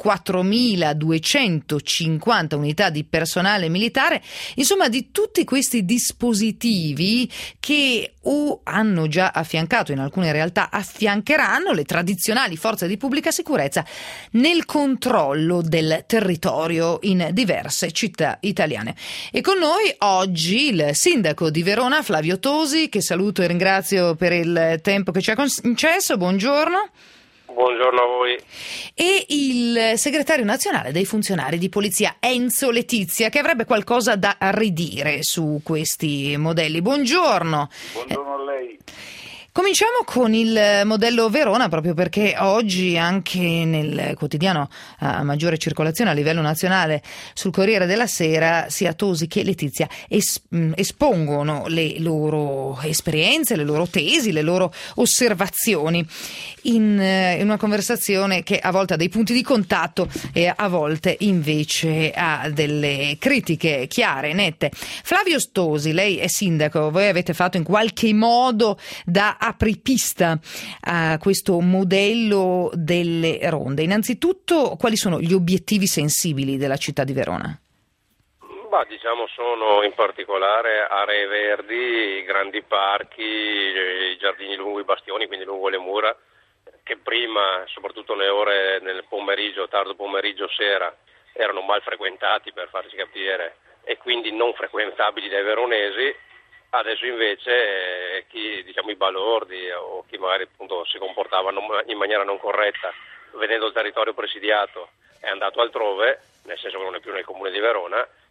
4.250 unità di personale militare, insomma di tutti questi dispositivi che o hanno già affiancato, in alcune realtà affiancheranno le tradizionali forze di pubblica sicurezza nel controllo del territorio in diverse città italiane. E con noi oggi il sindaco di Verona, Flavio Tosi, che saluto e ringrazio per il tempo che ci ha concesso. Buongiorno. Buongiorno a voi. E il segretario nazionale dei funzionari di polizia, Enzo Letizia, che avrebbe qualcosa da ridire su questi modelli. Buongiorno. Buongiorno a lei. Cominciamo con il modello Verona, proprio perché oggi anche nel quotidiano a maggiore circolazione a livello nazionale sul Corriere della Sera sia Tosi che Letizia espongono le loro esperienze, le loro tesi, le loro osservazioni in una conversazione che a volte ha dei punti di contatto e a volte invece ha delle critiche chiare, nette. Flavio Tosi, lei è sindaco, voi avete fatto in qualche modo da apripista a questo modello delle ronde. Innanzitutto, quali sono gli obiettivi sensibili della città di Verona? Diciamo sono in particolare aree verdi, grandi parchi, i giardini lungo i bastioni, quindi lungo le mura, che prima, soprattutto nelle ore nel pomeriggio, tardo pomeriggio, sera, erano mal frequentati, per farci capire, e quindi non frequentabili dai veronesi. Adesso invece i balordi o chi magari appunto si comportava in maniera non corretta, vedendo il territorio presidiato, è andato altrove, nel senso che non è più nel comune di Verona,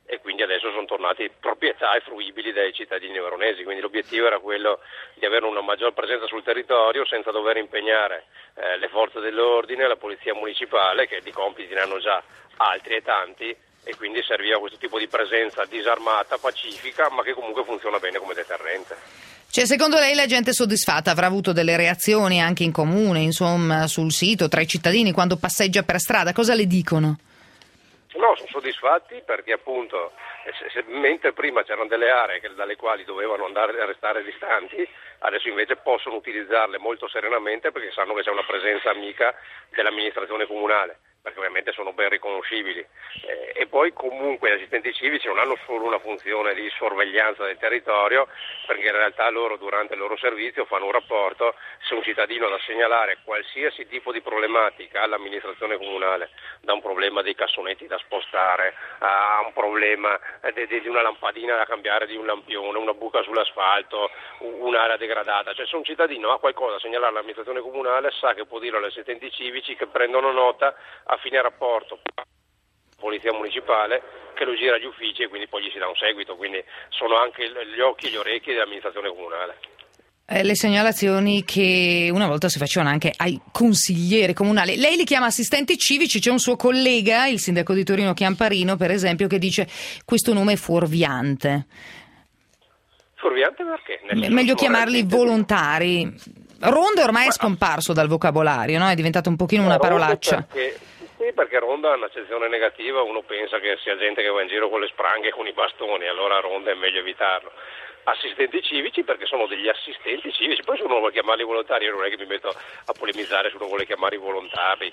e quindi adesso sono tornati proprietà e fruibili dai cittadini veronesi, quindi l'obiettivo era quello di avere una maggior presenza sul territorio senza dover impegnare le forze dell'ordine, la polizia municipale, che di compiti ne hanno già altri e tanti, e quindi serviva questo tipo di presenza disarmata, pacifica, ma che comunque funziona bene come deterrente. Cioè, secondo lei la gente è soddisfatta? Avrà avuto delle reazioni anche in comune, insomma, sul sito, tra i cittadini, quando passeggia per strada? Cosa le dicono? No, sono soddisfatti perché appunto mentre prima c'erano delle aree dalle quali dovevano andare a restare distanti, adesso invece possono utilizzarle molto serenamente perché sanno che c'è una presenza amica dell'amministrazione comunale, perché ovviamente sono ben riconoscibili. E poi comunque gli assistenti civici non hanno solo una funzione di sorveglianza del territorio, perché in realtà loro durante il loro servizio fanno un rapporto se un cittadino ha da segnalare qualsiasi tipo di problematica all'amministrazione comunale, da un problema dei cassonetti da spostare a un problema di una lampadina da cambiare, di un lampione, una buca sull'asfalto, un'area degradata, cioè se un cittadino ha qualcosa da segnalare all'amministrazione comunale sa che può dirlo agli assistenti civici, che prendono nota a fine rapporto polizia municipale, che lo gira agli uffici e quindi poi gli si dà un seguito, quindi sono anche gli occhi e gli orecchi dell'amministrazione comunale. Le segnalazioni che una volta si facevano anche ai consiglieri comunali. Lei li chiama assistenti civici, c'è un suo collega, il sindaco di Torino Chiamparino per esempio, che dice questo nome è fuorviante. Fuorviante perché? Meglio chiamarli volontari. Ronda ormai è scomparso dal vocabolario, no? È diventato un pochino una parolaccia. Perché ronda ha un'accezione negativa, uno pensa che sia gente che va in giro con le spranghe e con i bastoni, allora ronda è meglio evitarlo. Assistenti civici perché sono degli assistenti civici, poi se uno vuole chiamarli volontari, io non è che mi metto a polemizzare se uno vuole chiamarli volontari,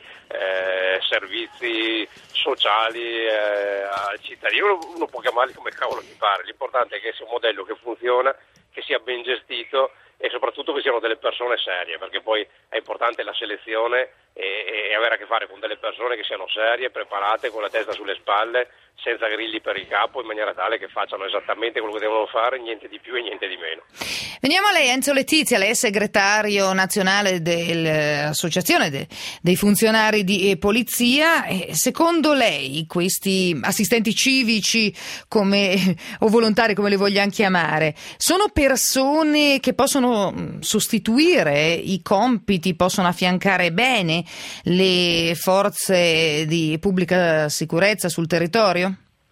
servizi sociali al cittadino, uno può chiamarli come cavolo gli pare, l'importante è che sia un modello che funziona, che sia ben gestito e soprattutto che siano delle persone serie, perché poi è importante la selezione e avere a che fare con delle persone che siano serie, preparate, con la testa sulle spalle, senza grilli per il capo, in maniera tale che facciano esattamente quello che devono fare, niente di più e niente di meno. Veniamo a lei, Enzo Letizia, lei è segretario nazionale dell'Associazione dei funzionari di polizia. Secondo lei questi assistenti civici o volontari, come li vogliamo chiamare, sono persone che possono sostituire i compiti, possono affiancare bene le forze di pubblica sicurezza sul territorio?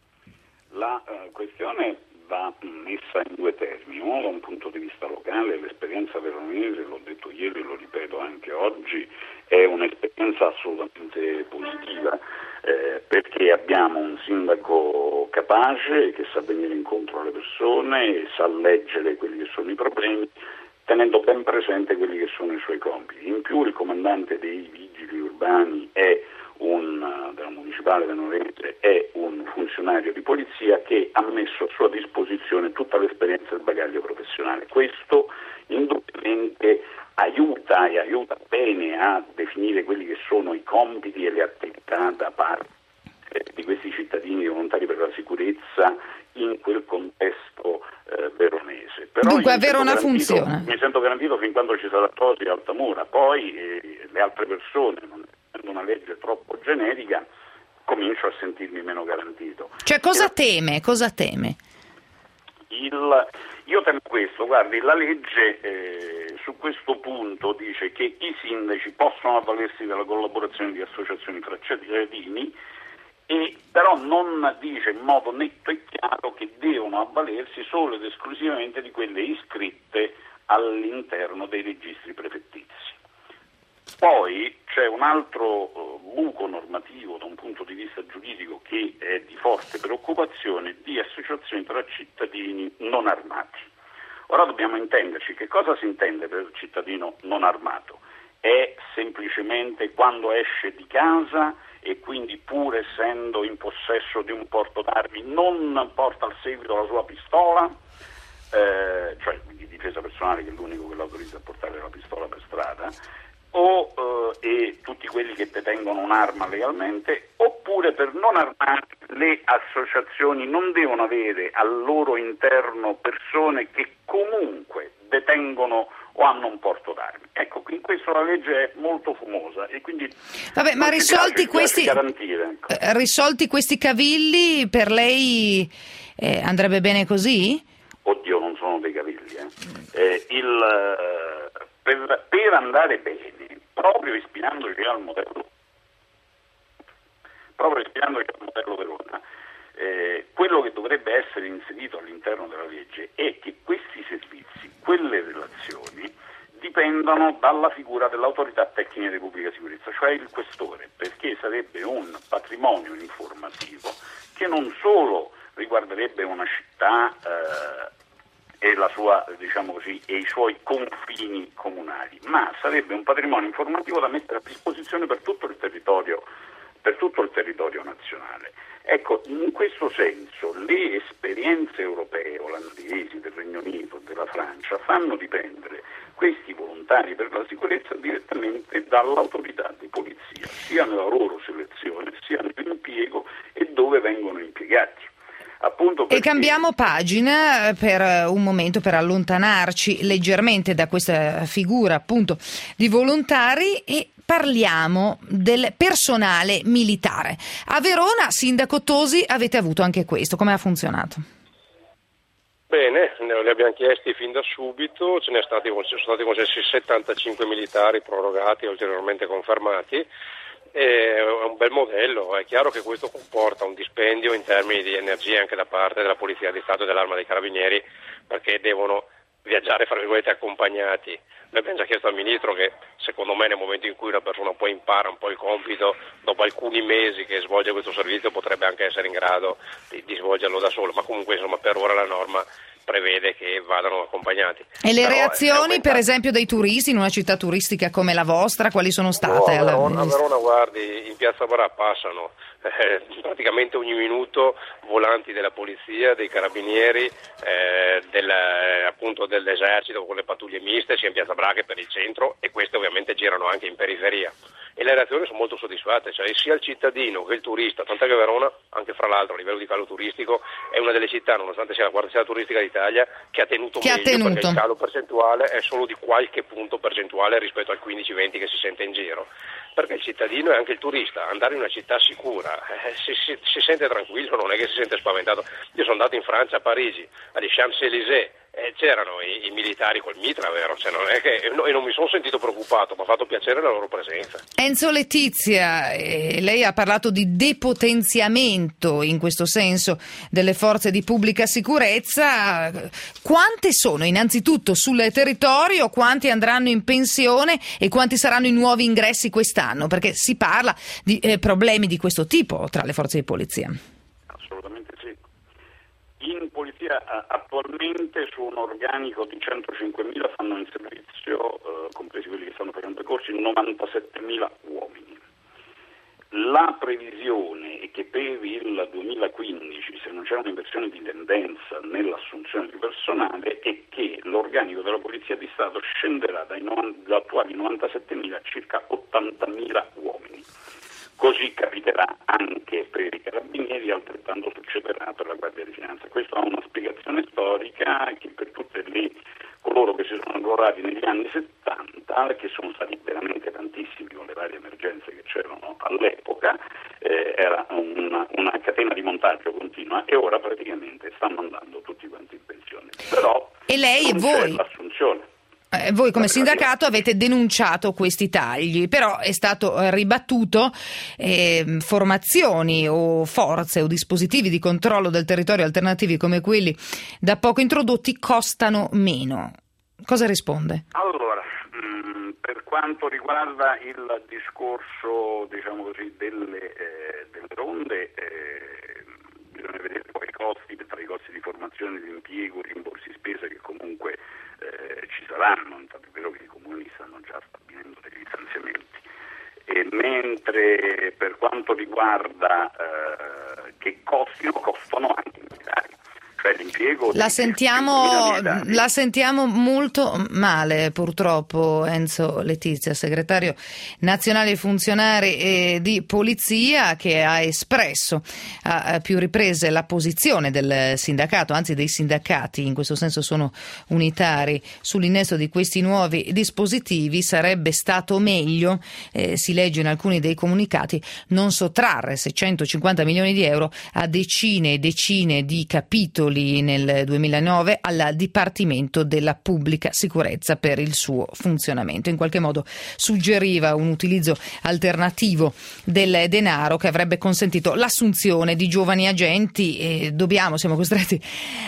La questione va messa in due termini. Uno, da un punto di vista locale, l'esperienza veronese, l'ho detto ieri e lo ripeto anche oggi, è un'esperienza assolutamente positiva, perché abbiamo un sindaco capace che sa venire incontro alle persone, sa leggere quelli che sono i problemi, tenendo ben presente quelli che sono i suoi compiti. In più il comandante dei vigili urbani della municipale veronese è un funzionario di polizia che ha messo a sua disposizione tutta l'esperienza e il bagaglio professionale. Questo indubbiamente aiuta bene a definire quelli che sono i compiti e le attività da parte di questi cittadini volontari per la sicurezza in quel contesto veronese. Però dunque a Verona funziona. Mi sento garantito fin quando ci sarà Tosi e Altamura, poi le altre persone, non essendo una legge troppo generica, comincio a sentirmi meno garantito. Cioè cosa teme? Io temo questo, guardi, la legge su questo punto dice che i sindaci possono avvalersi della collaborazione di associazioni tra cittadini, e però non dice in modo netto e chiaro che devono avvalersi solo ed esclusivamente di quelle iscritte all'interno dei registri prefettizi. Poi c'è un altro buco normativo da un punto di vista giuridico che è di forte preoccupazione, di associazioni tra cittadini non armati. Ora dobbiamo intenderci, che cosa si intende per cittadino non armato? È semplicemente quando esce di casa e quindi pur essendo in possesso di un porto d'armi non porta al seguito la sua pistola, cioè di difesa personale, che è l'unico che l'autorizza a portare la pistola per strada, e tutti quelli che detengono un'arma legalmente, oppure per non armati le associazioni non devono avere al loro interno persone che comunque detengono o hanno un porto d'armi. Ecco, in questo la legge è molto fumosa e quindi vabbè, ma risolti questi cavilli, per lei andrebbe bene così? Oddio, non sono dei cavilli. Per andare bene, proprio ispirandoci al modello Verona, quello che dovrebbe essere inserito all'interno della legge è che questi servizi, quelle relazioni, dipendano dalla figura dell'autorità tecnica di pubblica sicurezza, cioè il questore, perché sarebbe un patrimonio informativo che non solo riguarderebbe una città e la sua, diciamo così, e i suoi confini comunali, ma sarebbe un patrimonio informativo da mettere a disposizione per tutto il territorio nazionale. Ecco, in questo senso le esperienze europee, olandesi, del Regno Unito, della Francia, fanno dipendere questi volontari per la sicurezza direttamente dall'autorità di polizia, sia nella loro selezione, sia nell'impiego e dove vengono impiegati. E cambiamo pagina per un momento, per allontanarci leggermente da questa figura appunto di volontari, e parliamo del personale militare. A Verona, sindaco Tosi, avete avuto anche questo. Come ha funzionato? Bene, li abbiamo chiesti fin da subito, sono stati concessi 75 militari prorogati e ulteriormente confermati. È un bel modello. È chiaro che questo comporta un dispendio in termini di energia anche da parte della Polizia di Stato e dell'Arma dei Carabinieri, perché devono viaggiare fra virgolette accompagnati. Noi abbiamo già chiesto al Ministro che secondo me nel momento in cui una persona poi impara un po' il compito, dopo alcuni mesi che svolge questo servizio potrebbe anche essere in grado di svolgerlo da solo, ma comunque insomma per ora la norma prevede che vadano accompagnati. E le reazioni per esempio dei turisti in una città turistica come la vostra, quali sono state? A Verona, guardi, in Piazza Bra passano praticamente ogni minuto volanti della polizia, dei carabinieri, appunto dell'esercito con le pattuglie miste sia in Piazza Bra che per il centro, e queste ovviamente girano anche in periferia. E le reazioni sono molto soddisfatte, cioè sia il cittadino che il turista, tant'è che Verona, anche fra l'altro a livello di calo turistico, è una delle città, nonostante sia la quarta città turistica d'Italia, che ha tenuto meglio, perché il calo percentuale è solo di qualche punto percentuale rispetto al 15-20 che si sente in giro. Perché il cittadino e anche il turista, andare in una città sicura, si sente tranquillo, non è che si sente spaventato. Io sono andato in Francia, a Parigi, agli Champs-Élysées, c'erano i militari col mitra, vero? Cioè non è che, e non mi sono sentito preoccupato, mi ha fatto piacere la loro presenza. Enzo Letizia, lei ha parlato di depotenziamento in questo senso delle forze di pubblica sicurezza. Quante sono innanzitutto sul territorio, quanti andranno in pensione e quanti saranno i nuovi ingressi quest'anno? Perché si parla di problemi di questo tipo tra le forze di polizia. Assolutamente sì. In polizia attualmente su un organico di 105.000 fanno in servizio, compresi quelli che stanno facendo i corsi, 97.000 uomini. La previsione è che per il 2015, se non c'è un'inversione di tendenza nell'assunzione di personale, è che l'organico della Polizia di Stato scenderà dagli attuali 97.000 a circa 80.000 uomini. Così capiterà anche per i carabinieri, altrettanto succederà per la Guardia di Finanza. Questo ha una spiegazione storica che per tutte coloro che si sono arruolati negli anni 70, che sono stati veramente tantissimi con le varie emergenze che c'erano all'epoca, era una catena di montaggio continua, e ora praticamente stanno andando tutti quanti in pensione. Però e lei e voi? L'assunzione. Voi come sindacato avete denunciato questi tagli, però è stato ribattuto formazioni o forze o dispositivi di controllo del territorio alternativi come quelli da poco introdotti costano meno. Cosa risponde? Allora, per quanto riguarda il discorso, diciamo così, delle ronde, bisogna vedere poi i costi, tra i costi di formazione, di impiego, rimborsi spese che comunque ci saranno, intanto è vero che i comuni stanno già stabilendo degli stanziamenti. E mentre per quanto riguarda che costano anche i militari, cioè l'impiego la sentiamo molto male, purtroppo. Enzo Letizia, segretario nazionale funzionari di polizia, che ha espresso a più riprese la posizione del sindacato, anzi dei sindacati, in questo senso sono unitari, sull'innesto di questi nuovi dispositivi. Sarebbe stato meglio, si legge in alcuni dei comunicati, non sottrarre 650 milioni di euro a decine e decine di capitoli nel 2009 al Dipartimento della Pubblica Sicurezza per il suo funzionamento. In qualche modo suggeriva un utilizzo alternativo del denaro che avrebbe consentito l'assunzione di giovani agenti, e siamo costretti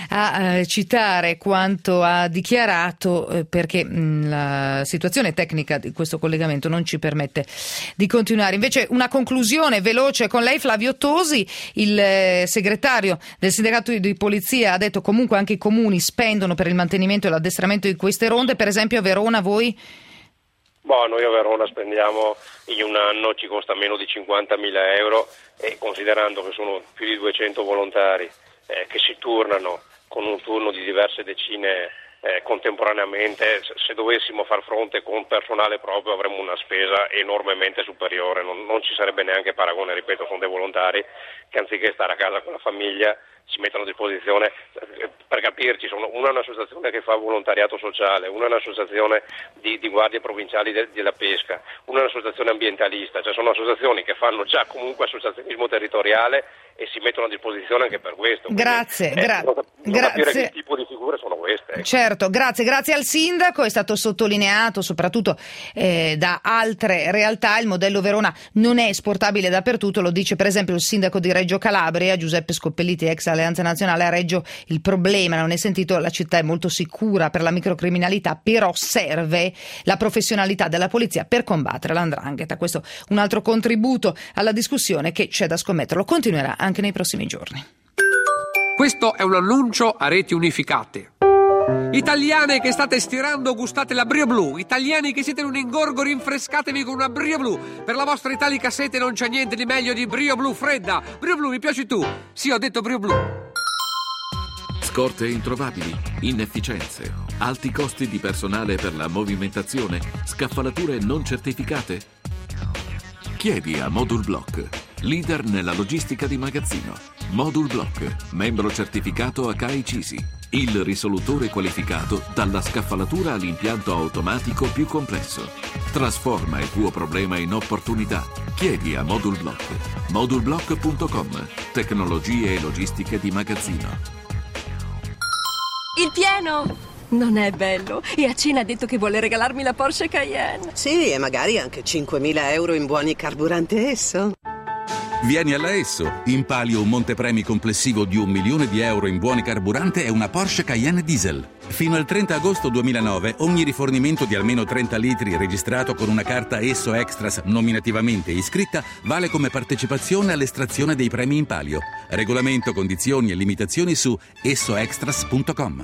a citare quanto ha dichiarato perché la situazione tecnica di questo collegamento non ci permette di continuare. Invece una conclusione veloce con lei, Flavio Tosi, il segretario del sindacato di polizia, ha detto comunque anche i comuni spendono per il mantenimento e l'addestramento di queste ronde. Per esempio a Verona voi? Noi a Verona spendiamo, in un anno ci costa meno di 50.000 euro, e considerando che sono più di 200 volontari che si turnano con un turno di diverse decine contemporaneamente, se dovessimo far fronte con personale proprio avremmo una spesa enormemente superiore, non ci sarebbe neanche paragone. Ripeto, sono dei volontari che anziché stare a casa con la famiglia si mettono a disposizione. Per capirci, una è un'associazione che fa volontariato sociale, una è un'associazione di guardie provinciali della pesca, una è un'associazione ambientalista, cioè sono associazioni che fanno già comunque associazionismo territoriale e si mettono a disposizione anche per questo. Grazie. Capire che tipo di figure sono queste. Certo, grazie al sindaco. È stato sottolineato soprattutto da altre realtà, il modello Verona non è esportabile dappertutto, lo dice per esempio il sindaco di Reggio Calabria, Giuseppe Scoppelliti, ex Alleanza Nazionale. A Reggio il problema, non è sentito, la città è molto sicura per la microcriminalità, però serve la professionalità della polizia per combattere l''ndrangheta. Questo un altro contributo alla discussione che c'è da scommetterlo, continuerà anche nei prossimi giorni. Questo è un annuncio a reti unificate. Italiane che state stirando, gustate la Brio Blu. Italiani che siete in un ingorgo, rinfrescatevi con una Brio Blu. Per la vostra italica sete non c'è niente di meglio di Brio Blu fredda. Brio Blu, mi piaci tu? Sì, ho detto Brio Blu. Scorte introvabili, inefficienze, alti costi di personale per la movimentazione, scaffalature non certificate? Chiedi a Modul Block, leader nella logistica di magazzino. Modul Block, membro certificato HICISI. Il risolutore qualificato dalla scaffalatura all'impianto automatico più complesso. Trasforma il tuo problema in opportunità. Chiedi a Modul Block. Modulblock.com. Tecnologie e logistiche di magazzino. Il pieno! Non è bello? E a cena ha detto che vuole regalarmi la Porsche Cayenne. Sì, e magari anche 5.000 euro in buoni carburante Esso. Vieni alla Esso, in palio un montepremi complessivo di 1 milione di euro in buoni carburante e una Porsche Cayenne Diesel. Fino al 30 agosto 2009 ogni rifornimento di almeno 30 litri registrato con una carta Esso Extras nominativamente iscritta vale come partecipazione all'estrazione dei premi in palio. Regolamento, condizioni e limitazioni su essoextras.com.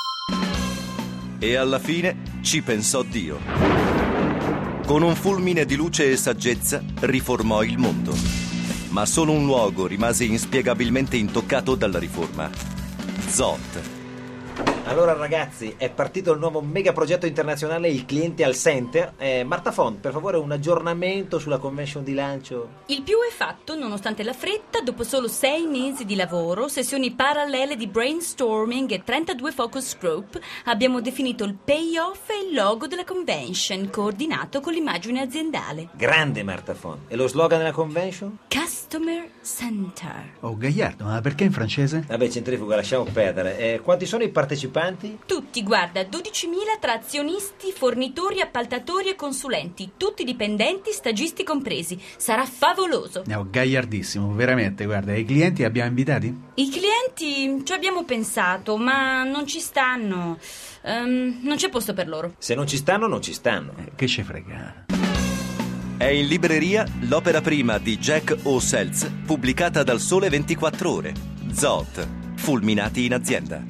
E alla fine ci pensò Dio. Con un fulmine di luce e saggezza riformò il mondo. Ma solo un luogo rimase inspiegabilmente intoccato dalla riforma: ZOT. Allora ragazzi, è partito il nuovo mega progetto internazionale Il Cliente al Center. Marta Font, per favore un aggiornamento sulla convention di lancio. Il più è fatto, nonostante la fretta. Dopo solo 6 mesi di lavoro, sessioni parallele di brainstorming e 32 focus group, abbiamo definito il payoff e il logo della convention, coordinato con l'immagine aziendale. Grande Marta Font. E lo slogan della convention? Customer Center. Oh Gagliardo, ma perché in francese? Vabbè, centrifuga, lasciamo perdere. Quanti sono i partecipanti? Tutti, guarda, 12.000 tra azionisti, fornitori, appaltatori e consulenti, tutti dipendenti, stagisti compresi. Sarà favoloso. No, gagliardissimo, veramente, guarda. E i clienti abbiamo invitati? I clienti ci abbiamo pensato, ma non ci stanno. Non c'è posto per loro. Se non ci stanno, non ci stanno. Che ce frega. È in libreria l'opera prima di Jack O. Seltz, pubblicata dal Sole 24 Ore. ZOT, fulminati in azienda.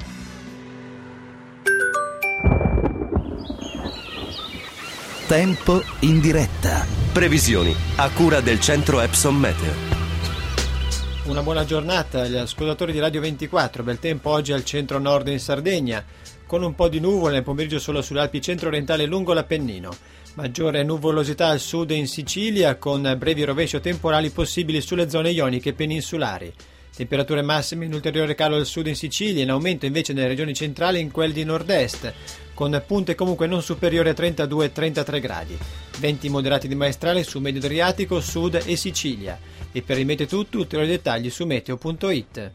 Tempo in diretta. Previsioni a cura del centro Epson Meteo. Una buona giornata agli ascoltatori di Radio 24, bel tempo oggi al centro-nord in Sardegna, con un po' di nuvole nel pomeriggio solo sulle Alpi centro-orientali lungo l'Appennino. Maggiore nuvolosità al sud e in Sicilia, con brevi rovesci temporali possibili sulle zone ioniche peninsulari. Temperature massime in ulteriore calo al sud in Sicilia, in aumento invece nelle regioni centrali e in quelle di nord-est, con punte comunque non superiori a 32-33 gradi. Venti moderati di maestrale su Medio Adriatico, Sud e Sicilia. E per il meteo tutto, ulteriori dettagli su meteo.it.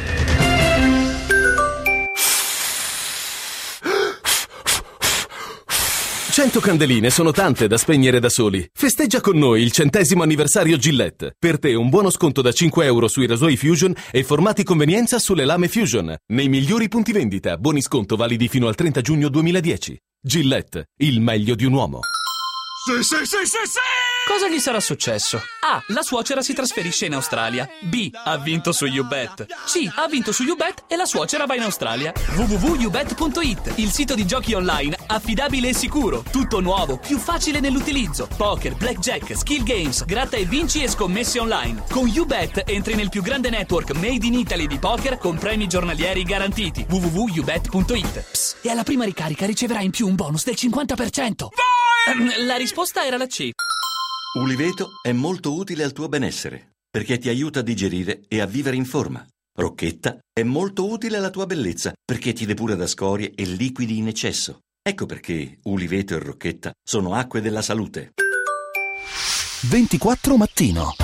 100 candeline sono tante da spegnere da soli. Festeggia con noi il 100° anniversario Gillette. Per te un buono sconto da 5 euro sui rasoi Fusion e formati convenienza sulle lame Fusion. Nei migliori punti vendita, buoni sconto validi fino al 30 giugno 2010. Gillette, il meglio di un uomo. Sì! Cosa gli sarà successo? A. La suocera si trasferisce in Australia. B. Ha vinto su YouBet. C. Ha vinto su YouBet e la suocera va in Australia. www.youbet.it, il sito di giochi online affidabile e sicuro. Tutto nuovo, più facile nell'utilizzo. Poker, blackjack, skill games, gratta e vinci e scommesse online. Con YouBet entri nel più grande network made in Italy di poker con premi giornalieri garantiti. www.youbet.it. Psst, e alla prima ricarica riceverai in più un bonus del 50%. La risposta era la C. Uliveto è molto utile al tuo benessere, perché ti aiuta a digerire e a vivere in forma. Rocchetta è molto utile alla tua bellezza, perché ti depura da scorie e liquidi in eccesso. Ecco perché Uliveto e Rocchetta sono acque della salute. 24 mattino.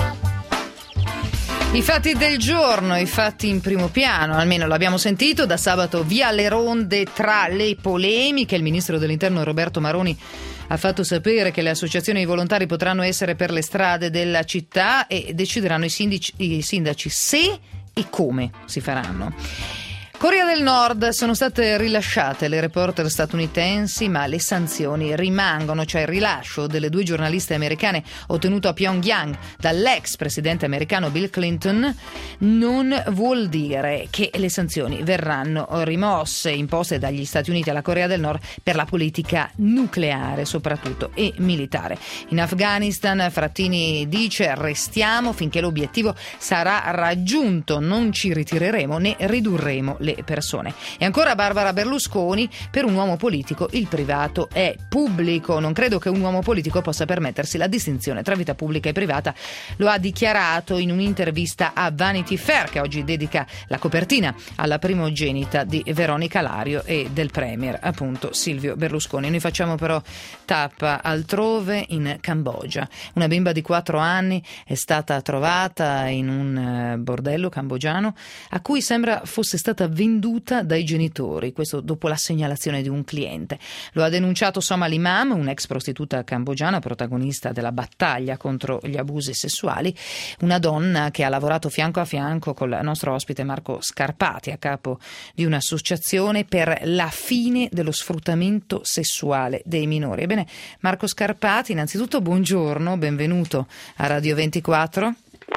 I fatti del giorno, i fatti in primo piano, almeno l'abbiamo sentito da sabato via le ronde tra le polemiche. Il ministro dell'Interno Roberto Maroni ha fatto sapere che le associazioni di volontari potranno essere per le strade della città e decideranno i sindaci se e come si faranno. Corea del Nord, sono state rilasciate le reporter statunitensi, ma le sanzioni rimangono, cioè il rilascio delle 2 giornaliste americane ottenuto a Pyongyang dall'ex presidente americano Bill Clinton non vuol dire che le sanzioni verranno rimosse, imposte dagli Stati Uniti alla Corea del Nord per la politica nucleare soprattutto e militare. In Afghanistan Frattini dice: restiamo finché l'obiettivo sarà raggiunto, non ci ritireremo né ridurremo le persone. E ancora Barbara Berlusconi: per un uomo politico il privato è pubblico. Non credo che un uomo politico possa permettersi la distinzione tra vita pubblica e privata. Lo ha dichiarato in un'intervista a Vanity Fair, che oggi dedica la copertina alla primogenita di Veronica Lario e del premier appunto Silvio Berlusconi. Noi facciamo però tappa altrove, in Cambogia. Una bimba di 4 anni è stata trovata in un bordello cambogiano a cui sembra fosse stata venduta dai genitori, questo dopo la segnalazione di un cliente. Lo ha denunciato Somal Imam, un'ex prostituta cambogiana protagonista della battaglia contro gli abusi sessuali, una donna che ha lavorato fianco a fianco con il nostro ospite Marco Scarpati, a capo di un'associazione per la fine dello sfruttamento sessuale dei minori. Ebbene, Marco Scarpati, innanzitutto buongiorno, benvenuto a Radio 24.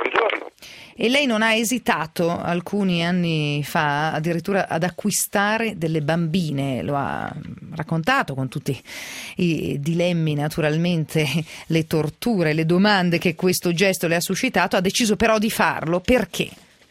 E lei non ha esitato alcuni anni fa addirittura ad acquistare delle bambine, lo ha raccontato con tutti i dilemmi, naturalmente, le torture, le domande che questo gesto le ha suscitato. Ha deciso però di farlo. Perché?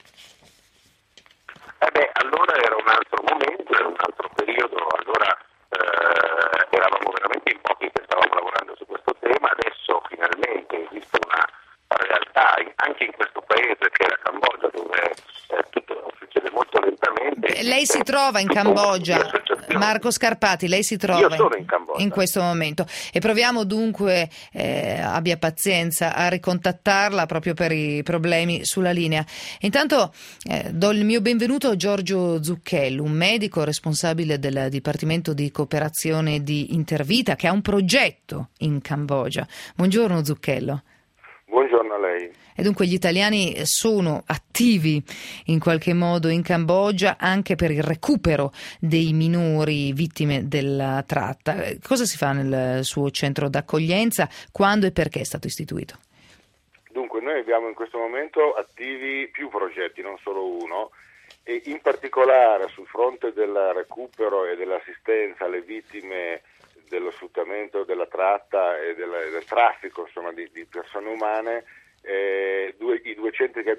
Allora era un altro momento, era un altro periodo, allora eravamo veramente in pochi che stavamo lavorando su questo tema. Adesso finalmente esiste una realtà anche in questo paese che è la Cambogia, dove tutto succede molto lentamente. Lei si trova in Cambogia, Marco Scarpati, lei si trova? Io sono in Cambogia in questo momento e proviamo dunque, abbia pazienza, a ricontattarla proprio per i problemi sulla linea. Intanto do il mio benvenuto a Giorgio Zucchello, un medico responsabile del Dipartimento di Cooperazione di Intervita che ha un progetto in Cambogia. Buongiorno Zucchello. Buongiorno a lei. E dunque gli italiani sono attivi in qualche modo in Cambogia anche per il recupero dei minori vittime della tratta. Cosa si fa nel suo centro d'accoglienza? Quando e perché è stato istituito? Dunque noi abbiamo in questo momento attivi più progetti, non solo uno, e in particolare sul fronte del recupero e dell'assistenza alle vittime dello sfruttamento, della tratta e del traffico, insomma, di persone umane. I 2 centri che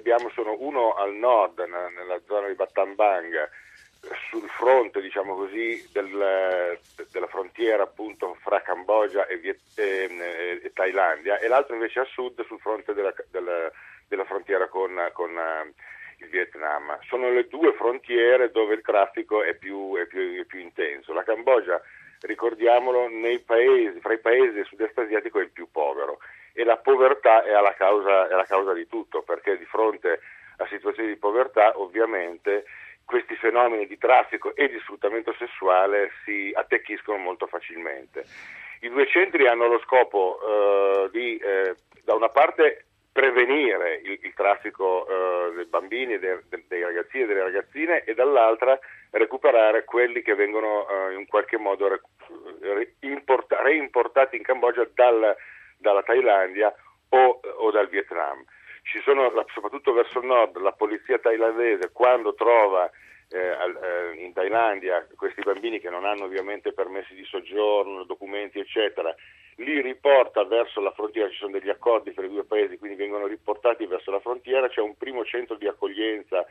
sono uno al nord, nella zona di Battambang, sul fronte, diciamo così, della frontiera appunto fra Cambogia e Thailandia, e l'altro invece a sud sul fronte della frontiera con il Vietnam. Sono le due frontiere dove il traffico è più intenso. La Cambogia, ricordiamolo, fra i paesi del sud-est asiatico è il più povero, e la povertà è la causa di tutto, perché di fronte a situazioni di povertà ovviamente questi fenomeni di traffico e di sfruttamento sessuale si attecchiscono molto facilmente. I due centri hanno lo scopo di, da una parte, prevenire il traffico dei bambini, dei ragazzini e delle ragazzine, e dall'altra recuperare quelli che vengono in qualche modo reimportati in Cambogia dalla Thailandia o dal Vietnam. Ci sono, soprattutto verso il nord, la polizia thailandese, quando trova in Thailandia questi bambini che non hanno ovviamente permessi di soggiorno, documenti eccetera, li riporta verso la frontiera. Ci sono degli accordi fra i due paesi, quindi vengono riportati verso la frontiera. C'è un primo centro di accoglienza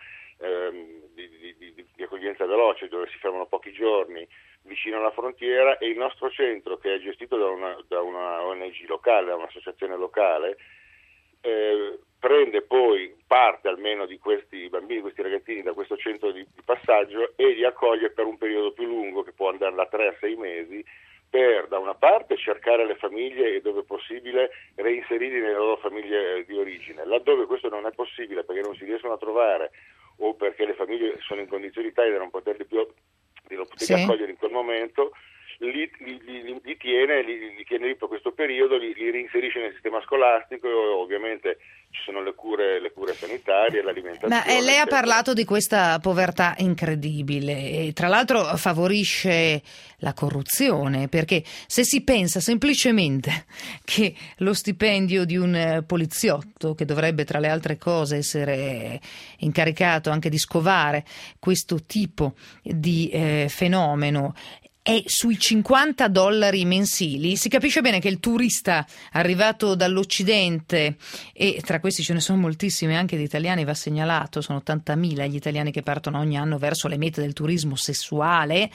di accoglienza veloce, dove si fermano pochi giorni vicino alla frontiera, e il nostro centro, che è gestito da una ONG locale, da un'associazione locale, prende poi parte almeno di questi bambini, questi ragazzini, da questo centro di passaggio, e li accoglie per un periodo più lungo, che può andare da 3 a 6 mesi, per da una parte cercare le famiglie e, dove possibile, reinserirli nelle loro famiglie di origine. Laddove questo non è possibile, perché non si riescono a trovare o perché le famiglie sono in condizioni tali da non poterli più accogliere in quel momento, li tiene lì per questo periodo, li reinserisce nel sistema scolastico. Ovviamente ci sono le cure sanitarie, l'alimentazione. Ma lei ha parlato di questa povertà incredibile, e tra l'altro favorisce la corruzione, perché se si pensa semplicemente che lo stipendio di un poliziotto, che dovrebbe tra le altre cose essere incaricato anche di scovare questo tipo di fenomeno, è sui $50 mensili, si capisce bene che il turista arrivato dall'Occidente, e tra questi ce ne sono moltissimi anche di italiani, va segnalato, sono 80.000 gli italiani che partono ogni anno verso le mete del turismo sessuale.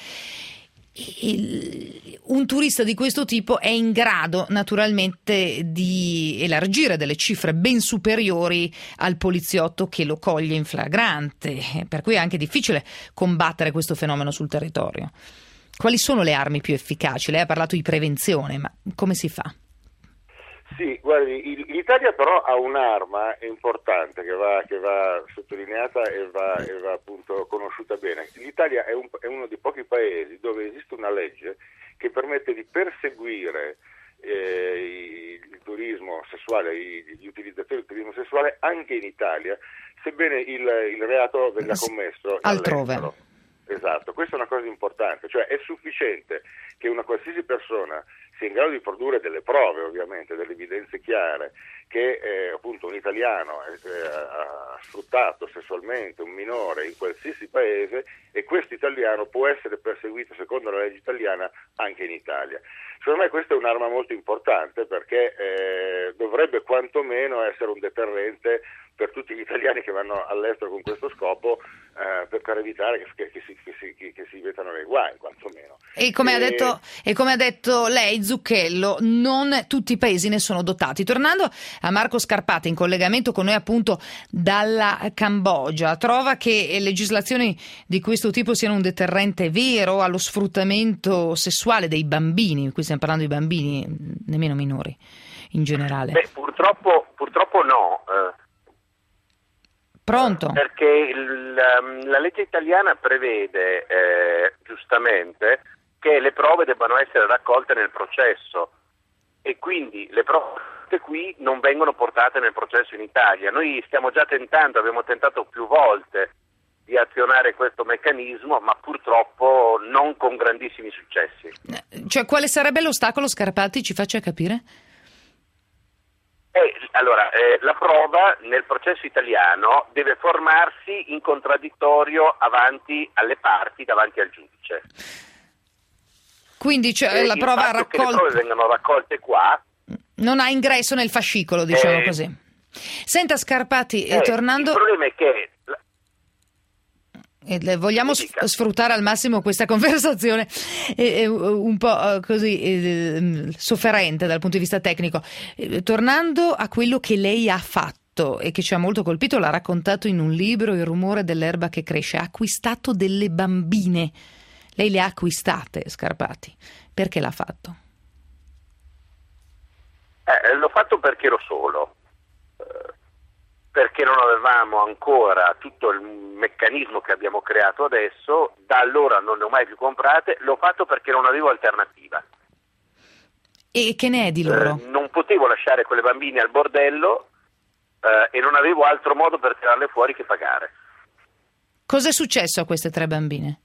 Un turista di questo tipo è in grado naturalmente di elargire delle cifre ben superiori al poliziotto che lo coglie in flagrante, per cui è anche difficile combattere questo fenomeno sul territorio. Quali sono le armi più efficaci? Lei ha parlato di prevenzione, ma come si fa? Sì, guardi, l'Italia però ha un'arma importante che va sottolineata e va appunto conosciuta bene. L'Italia è uno dei pochi paesi dove esiste una legge che permette di perseguire il turismo sessuale, gli utilizzatori del turismo sessuale anche in Italia, sebbene il reato venga commesso altrove. All'estero. Esatto, questa è una cosa importante, cioè è sufficiente che una qualsiasi persona sia in grado di produrre delle prove, ovviamente, delle evidenze chiare, che appunto un italiano ha sfruttato sessualmente un minore in qualsiasi paese, e questo italiano può essere perseguito secondo la legge italiana anche in Italia. Secondo me questa è un'arma molto importante, perché dovrebbe quantomeno essere un deterrente per tutti gli italiani che vanno all'estero con questo scopo, per evitare che si mettano nei guai, quantomeno. E come ha detto lei, Zucchello, non tutti i paesi ne sono dotati. Tornando a Marco Scarpati, in collegamento con noi appunto dalla Cambogia, trova che legislazioni di questo tipo siano un deterrente vero allo sfruttamento sessuale dei bambini? Qui stiamo parlando di bambini, nemmeno minori, in generale. Beh, purtroppo no. Pronto? Perché la legge italiana prevede giustamente che le prove debbano essere raccolte nel processo, e quindi le prove qui non vengono portate nel processo in Italia. Noi stiamo già abbiamo tentato più volte di azionare questo meccanismo, ma purtroppo non con grandissimi successi. Cioè, quale sarebbe l'ostacolo, Scarpati? Ci faccia capire? Allora, la prova nel processo italiano deve formarsi in contraddittorio avanti alle parti, davanti al giudice. Quindi la prova raccolta, che le prove vengano raccolte qua non ha ingresso nel fascicolo, diciamo così. Senta Scarpati, tornando... Il problema è che... vogliamo sfruttare al massimo questa conversazione un po' così sofferente dal punto di vista tecnico. Tornando a quello che lei ha fatto e che ci ha molto colpito, l'ha raccontato in un libro, Il rumore dell'erba che cresce, ha acquistato delle bambine. Lei le ha acquistate, Scarpati. Perché l'ha fatto? L'ho fatto perché ero solo. Perché non avevamo ancora tutto il meccanismo che abbiamo creato adesso, da allora non ne ho mai più comprate, l'ho fatto perché non avevo alternativa. E che ne è di loro? Non potevo lasciare quelle bambine al bordello e non avevo altro modo per tirarle fuori che pagare. Cos'è successo a queste 3 bambine?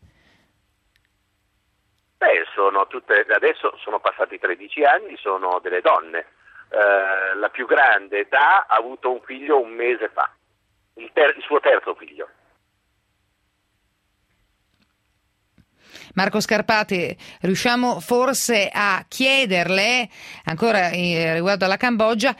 Sono tutte, adesso sono passati 13 anni, sono delle donne. La più grande ha avuto un figlio un mese fa, il suo terzo figlio. Marco Scarpati, riusciamo forse a chiederle, ancora riguardo alla Cambogia,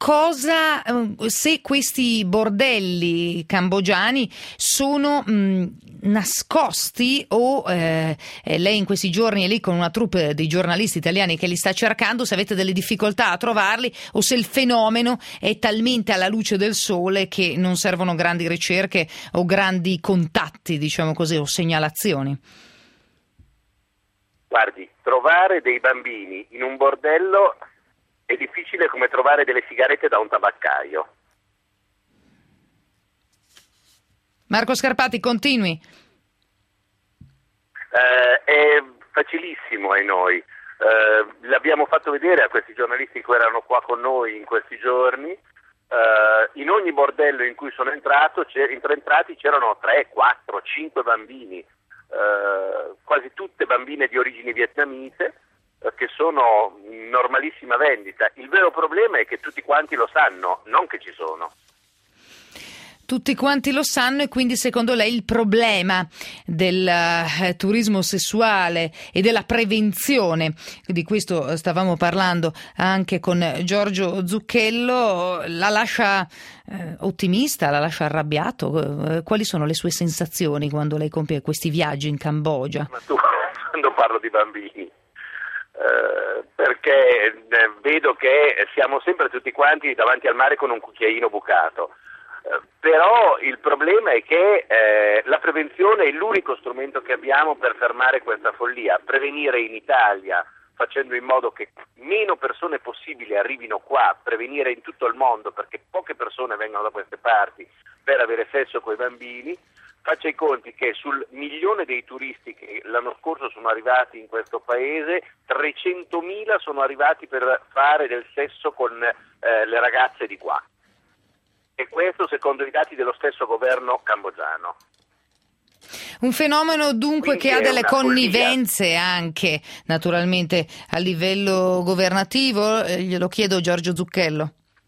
se questi bordelli cambogiani sono nascosti o lei in questi giorni è lì con una troupe di giornalisti italiani che li sta cercando, se avete delle difficoltà a trovarli o se il fenomeno è talmente alla luce del sole che non servono grandi ricerche o grandi contatti, diciamo così, o segnalazioni. Guardi, trovare dei bambini in un bordello è difficile come trovare delle sigarette da un tabaccaio. Marco Scarpati, continui. È facilissimo ai noi. L'abbiamo fatto vedere a questi giornalisti che erano qua con noi in questi giorni. In ogni bordello in cui sono entrati c'erano 3, 4, 5 bambini, quasi tutte bambine di origini vietnamite, che sono in normalissima vendita. Il vero problema è che tutti quanti lo sanno, non che ci sono. Tutti quanti lo sanno, e quindi secondo lei il problema del turismo sessuale e della prevenzione, di questo stavamo parlando anche con Giorgio Zucchello, la lascia ottimista, la lascia arrabbiato? Quali sono le sue sensazioni quando lei compie questi viaggi in Cambogia? Ma tu, quando parlo di bambini, perché vedo che siamo sempre tutti quanti davanti al mare con un cucchiaino bucato. Però il problema è che la prevenzione è l'unico strumento che abbiamo per fermare questa follia. Prevenire in Italia facendo in modo che meno persone possibili arrivino qua, prevenire in tutto il mondo perché poche persone vengono da queste parti per avere sesso con i bambini. Faccia i conti che sul 1 milione dei turisti che l'anno scorso sono arrivati in questo paese, 300.000 sono arrivati per fare del sesso con le ragazze di qua. E questo secondo i dati dello stesso governo cambogiano. Un fenomeno dunque Quindi che ha delle connivenze follia. Anche naturalmente a livello governativo, glielo chiedo Giorgio Zucchello.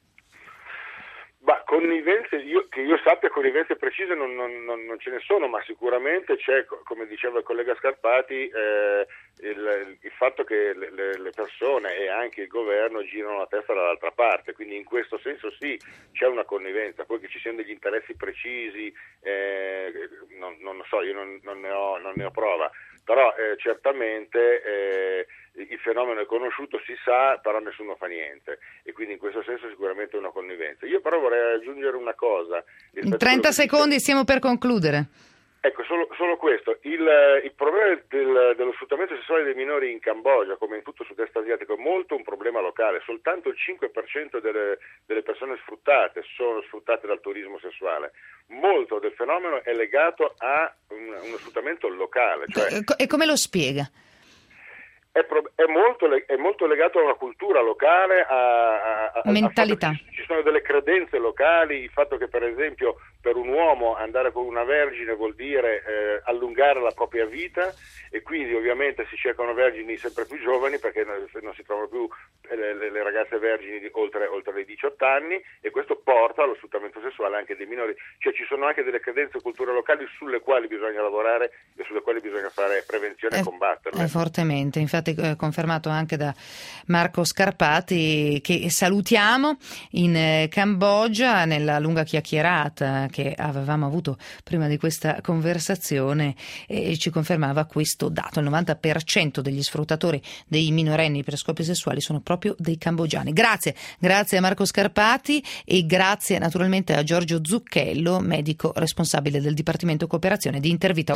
Ma connivenze, che io sappia connivenze precise non ce ne sono, ma sicuramente c'è, come diceva il collega Scarpati, il fatto che le persone e anche il governo girano la testa dall'altra parte, quindi in questo senso sì, c'è una connivenza. Poi che ci siano degli interessi precisi, non lo so, io non ne ho prova, però certamente il fenomeno è conosciuto, si sa, però nessuno fa niente, e quindi in questo senso sicuramente è una connivenza. Io però vorrei aggiungere una cosa. In 30 secondi stiamo per concludere. Ecco, solo questo. Il problema dello sfruttamento sessuale dei minori in Cambogia, come in tutto il sud-est asiatico, è molto un problema locale. Soltanto il 5% delle persone sfruttate sono sfruttate dal turismo sessuale. Molto del fenomeno è legato a uno sfruttamento locale. Cioè, e come lo spiega? È molto legato a una cultura locale, a mentalità. Ci sono delle credenze locali, il fatto che per esempio per un uomo andare con una vergine vuol dire allungare la propria vita, e quindi ovviamente si cercano vergini sempre più giovani, perché non si trovano più le ragazze vergini oltre i 18 anni, e questo porta allo sfruttamento sessuale anche dei minori. Cioè ci sono anche delle credenze e culture locali sulle quali bisogna lavorare e sulle quali bisogna fare prevenzione e combatterle. Fortemente, infatti confermato anche da Marco Scarpati, che salutiamo in Cambogia. Nella lunga chiacchierata che avevamo avuto prima di questa conversazione ci confermava questo dato: il 90% degli sfruttatori dei minorenni per scopi sessuali sono proprio dei cambogiani. Grazie a Marco Scarpati e grazie naturalmente a Giorgio Zucchello, medico responsabile del Dipartimento Cooperazione di Intervita.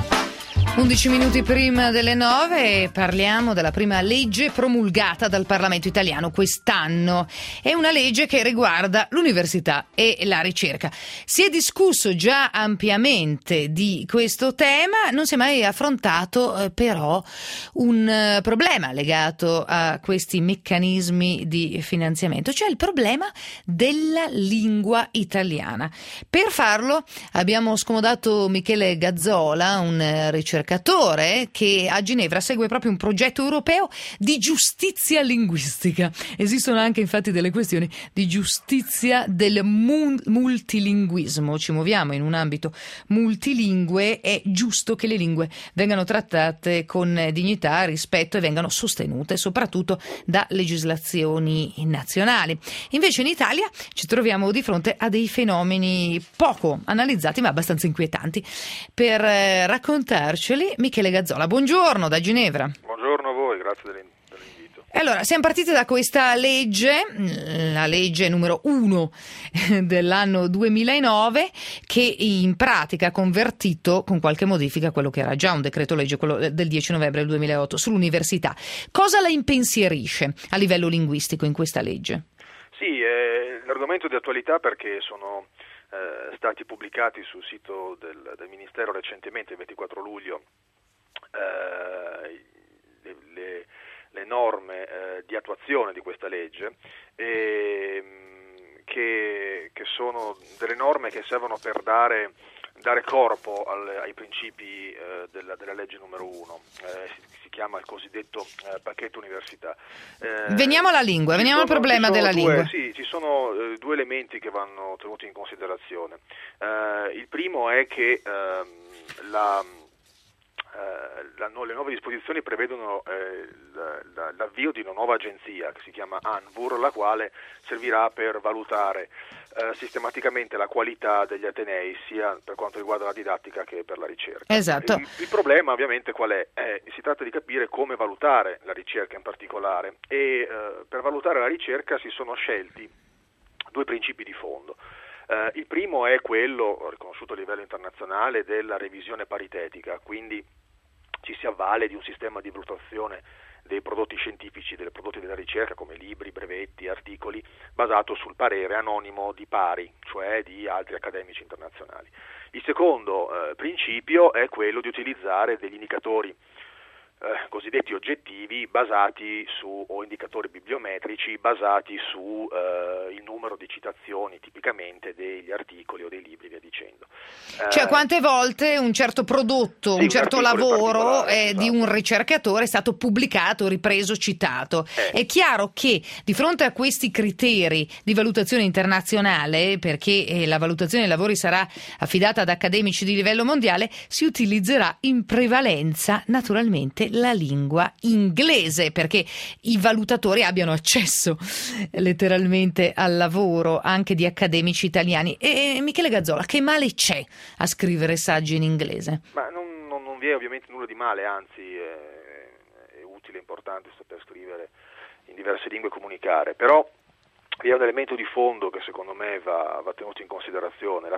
11 minuti prima delle 9 parliamo della prima legge promulgata dal Parlamento italiano quest'anno. È una legge che riguarda l'università e la ricerca. Si è discusso già ampiamente di questo tema, non si è mai affrontato però un problema legato a questi meccanismi di finanziamento, cioè il problema della lingua italiana. Per farlo abbiamo scomodato Michele Gazzola, un ricercatore che a Ginevra segue proprio un progetto europeo di giustizia linguistica. Esistono anche infatti delle questioni di giustizia del multilinguismo. Ci muoviamo in un ambito multilingue, è giusto che le lingue vengano trattate con dignità, rispetto e vengano sostenute soprattutto da legislazioni nazionali. Invece in Italia ci troviamo di fronte a dei fenomeni poco analizzati ma abbastanza inquietanti. Per raccontarceli Michele Gazzola, buongiorno da Ginevra. Buongiorno a voi, grazie dell'invito. Allora, siamo partiti da questa legge, la legge numero 1 dell'anno 2009, che in pratica ha convertito con qualche modifica quello che era già un decreto legge, quello del 10 novembre del 2008 sull'università. Cosa la impensierisce a livello linguistico in questa legge? Sì, l'argomento di attualità perché sono stati pubblicati sul sito del Ministero recentemente, il 24 luglio, le norme di attuazione di questa legge, che sono delle norme che servono per dare corpo ai principi della legge numero 1. Si chiama il cosiddetto pacchetto università. Veniamo alla lingua, veniamo al problema della lingua. Sì, ci sono due elementi che vanno tenuti in considerazione. Il primo è che le nuove disposizioni prevedono l'avvio di una nuova agenzia che si chiama ANVUR, la quale servirà per valutare sistematicamente la qualità degli atenei, sia per quanto riguarda la didattica che per la ricerca. Esatto. Il problema ovviamente qual è? Si tratta di capire come valutare la ricerca in particolare, e per valutare la ricerca si sono scelti due principi di fondo. Il primo è quello riconosciuto a livello internazionale della revisione paritetica, quindi ci si avvale di un sistema di valutazione dei prodotti scientifici, dei prodotti della ricerca come libri, brevetti, articoli, basato sul parere anonimo di pari, cioè di altri accademici internazionali. Il secondo principio è quello di utilizzare degli indicatori cosiddetti oggettivi o indicatori bibliometrici basati su il numero di citazioni tipicamente degli articoli o dei libri, via dicendo. Cioè quante volte un certo prodotto, un certo lavoro di un ricercatore è stato pubblicato, ripreso, citato. È chiaro che di fronte a questi criteri di valutazione internazionale, perché la valutazione dei lavori sarà affidata ad accademici di livello mondiale, si utilizzerà in prevalenza naturalmente la lingua inglese, perché i valutatori abbiano accesso letteralmente al lavoro anche di accademici italiani. E Michele Gazzola, che male c'è a scrivere saggi in inglese? Ma non vi è ovviamente nulla di male, anzi è utile, importante saper scrivere in diverse lingue e comunicare, però vi è un elemento di fondo che secondo me va tenuto in considerazione.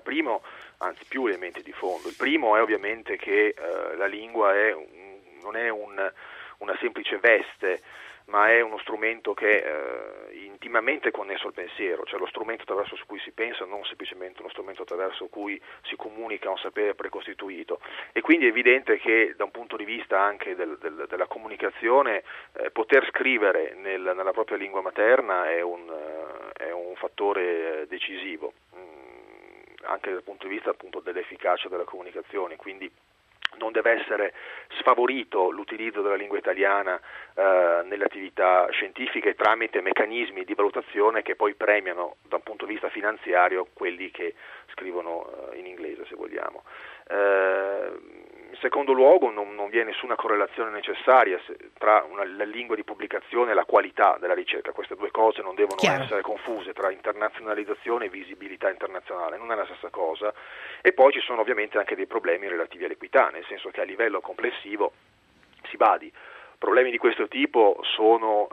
Più elementi di fondo. Il primo è ovviamente che la lingua non è una semplice veste, ma è uno strumento che è intimamente connesso al pensiero, cioè lo strumento attraverso cui si pensa, non semplicemente uno strumento attraverso cui si comunica un sapere precostituito. E quindi è evidente che da un punto di vista anche della comunicazione poter scrivere nella propria lingua materna è un fattore decisivo. anche dal punto di vista appunto dell'efficacia della comunicazione, quindi non deve essere sfavorito l'utilizzo della lingua italiana nelle attività scientifiche tramite meccanismi di valutazione che poi premiano da un punto di vista finanziario quelli che scrivono in inglese, se vogliamo. In secondo luogo non vi è nessuna correlazione necessaria tra la lingua di pubblicazione e la qualità della ricerca. Queste due cose non devono essere confuse, tra internazionalizzazione e visibilità internazionale, non è la stessa cosa. E poi ci sono ovviamente anche dei problemi relativi all'equità, nel senso che a livello complessivo, si badi, problemi di questo tipo sono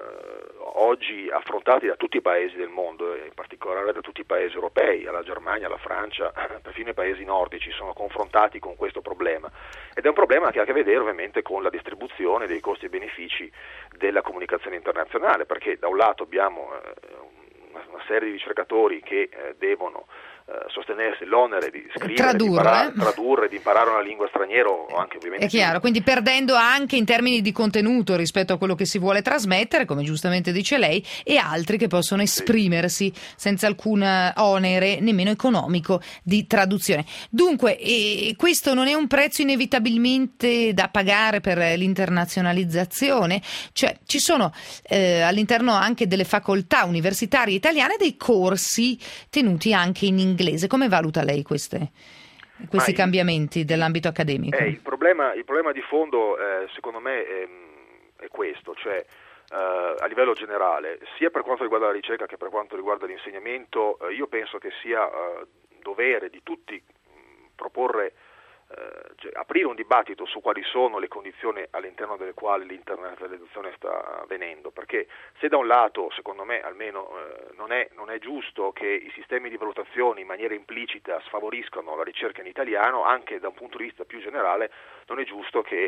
oggi affrontati da tutti i paesi del mondo, in particolare da tutti i paesi europei, alla Germania, alla Francia, perfino i paesi nordici sono confrontati con questo problema, ed è un problema che ha a che vedere ovviamente con la distribuzione dei costi e benefici della comunicazione internazionale, perché da un lato abbiamo una serie di ricercatori che devono sostenersi l'onere di scrivere, tradurre, di imparare una lingua straniera o anche ovviamente. È chiaro, quindi perdendo anche in termini di contenuto rispetto a quello che si vuole trasmettere, come giustamente dice lei, e altri che possono esprimersi senza alcun onere, nemmeno economico, di traduzione. Dunque, questo non è un prezzo inevitabilmente da pagare per l'internazionalizzazione? Cioè, ci sono all'interno anche delle facoltà universitarie italiane dei corsi tenuti anche in inglese. Come valuta lei questi cambiamenti dell'ambito accademico? Il problema di fondo secondo me è questo, cioè a livello generale, sia per quanto riguarda la ricerca che per quanto riguarda l'insegnamento, io penso che sia dovere di tutti proporre, aprire un dibattito su quali sono le condizioni all'interno delle quali l'internazionalizzazione sta avvenendo, perché se da un lato, secondo me almeno, non è giusto che i sistemi di valutazione in maniera implicita sfavoriscano la ricerca in italiano, anche da un punto di vista più generale non è giusto che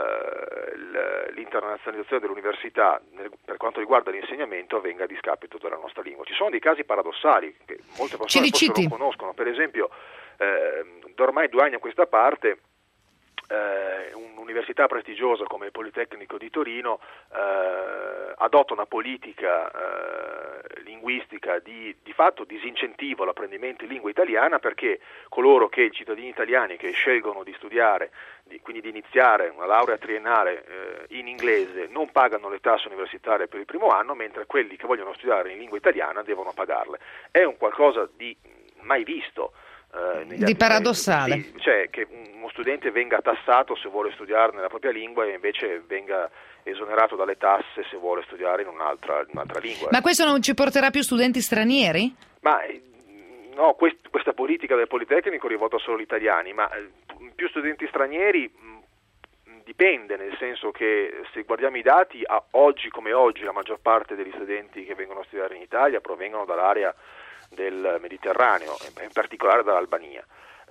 l'internazionalizzazione dell'università per quanto riguarda l'insegnamento avvenga a discapito della nostra lingua. Ci sono dei casi paradossali che molte persone forse non conoscono, per esempio da ormai 2 anni a questa parte un'università prestigiosa come il Politecnico di Torino adotta una politica linguistica di fatto disincentivo all'apprendimento in lingua italiana, perché coloro che i cittadini italiani che scelgono di studiare, quindi di iniziare una laurea triennale in inglese, non pagano le tasse universitarie per il primo anno, mentre quelli che vogliono studiare in lingua italiana devono pagarle. È un qualcosa di mai visto. Di paradossale, sì, cioè che uno studente venga tassato se vuole studiare nella propria lingua e invece venga esonerato dalle tasse se vuole studiare in un'altra lingua. Ma questo non ci porterà più studenti stranieri? Ma no, questa politica del Politecnico rivolta solo agli italiani, ma più studenti stranieri dipende, nel senso che se guardiamo i dati, oggi come oggi la maggior parte degli studenti che vengono a studiare in Italia provengono dall'area del Mediterraneo, in particolare dall'Albania,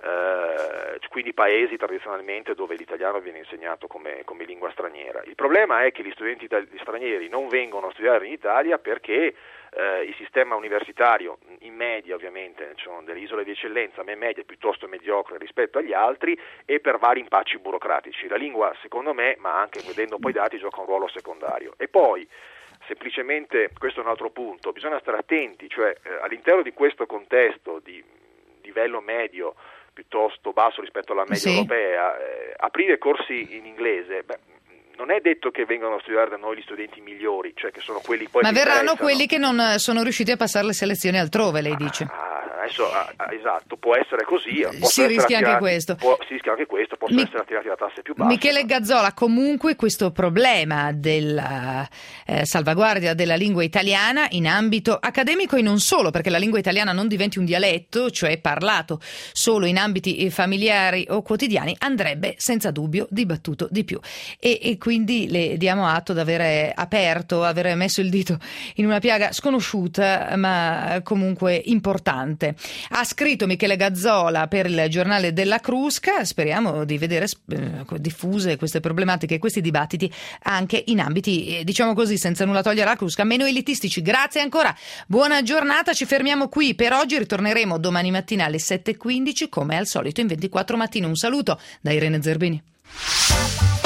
quindi paesi tradizionalmente dove l'italiano viene insegnato come lingua straniera. Il problema è che gli studenti stranieri non vengono a studiare in Italia perché il sistema universitario in media, ovviamente ci sono delle isole di eccellenza, ma in media è piuttosto mediocre rispetto agli altri, e per vari impacci burocratici. La lingua, secondo me, ma anche vedendo poi i dati, gioca un ruolo secondario. E poi semplicemente, questo è un altro punto, bisogna stare attenti, cioè all'interno di questo contesto di livello medio piuttosto basso rispetto alla media europea, aprire corsi in inglese, non è detto che vengano a studiare da noi gli studenti migliori, cioè che sono quelli poi. Ma verranno quelli che non sono riusciti a passare le selezioni altrove, lei dice? Adesso, esatto, può essere così. Si rischia anche questo. Si rischia anche questo, possono essere attirati da tasse più basse. Michele Gazzola, comunque questo problema della salvaguardia della lingua italiana in ambito accademico e non solo, perché la lingua italiana non diventi un dialetto, cioè parlato solo in ambiti familiari o quotidiani, andrebbe senza dubbio dibattuto di più. E quindi le diamo atto di avere avere messo il dito in una piaga sconosciuta, ma comunque importante. Ha scritto Michele Gazzola per il giornale della Crusca. Speriamo di vedere diffuse queste problematiche e questi dibattiti anche in ambiti, diciamo così, senza nulla togliere alla Crusca, meno elitistici. Grazie ancora, buona giornata, ci fermiamo qui per oggi, ritorneremo domani mattina alle 7:15 come al solito in 24 mattino. Un saluto da Irene Zerbini.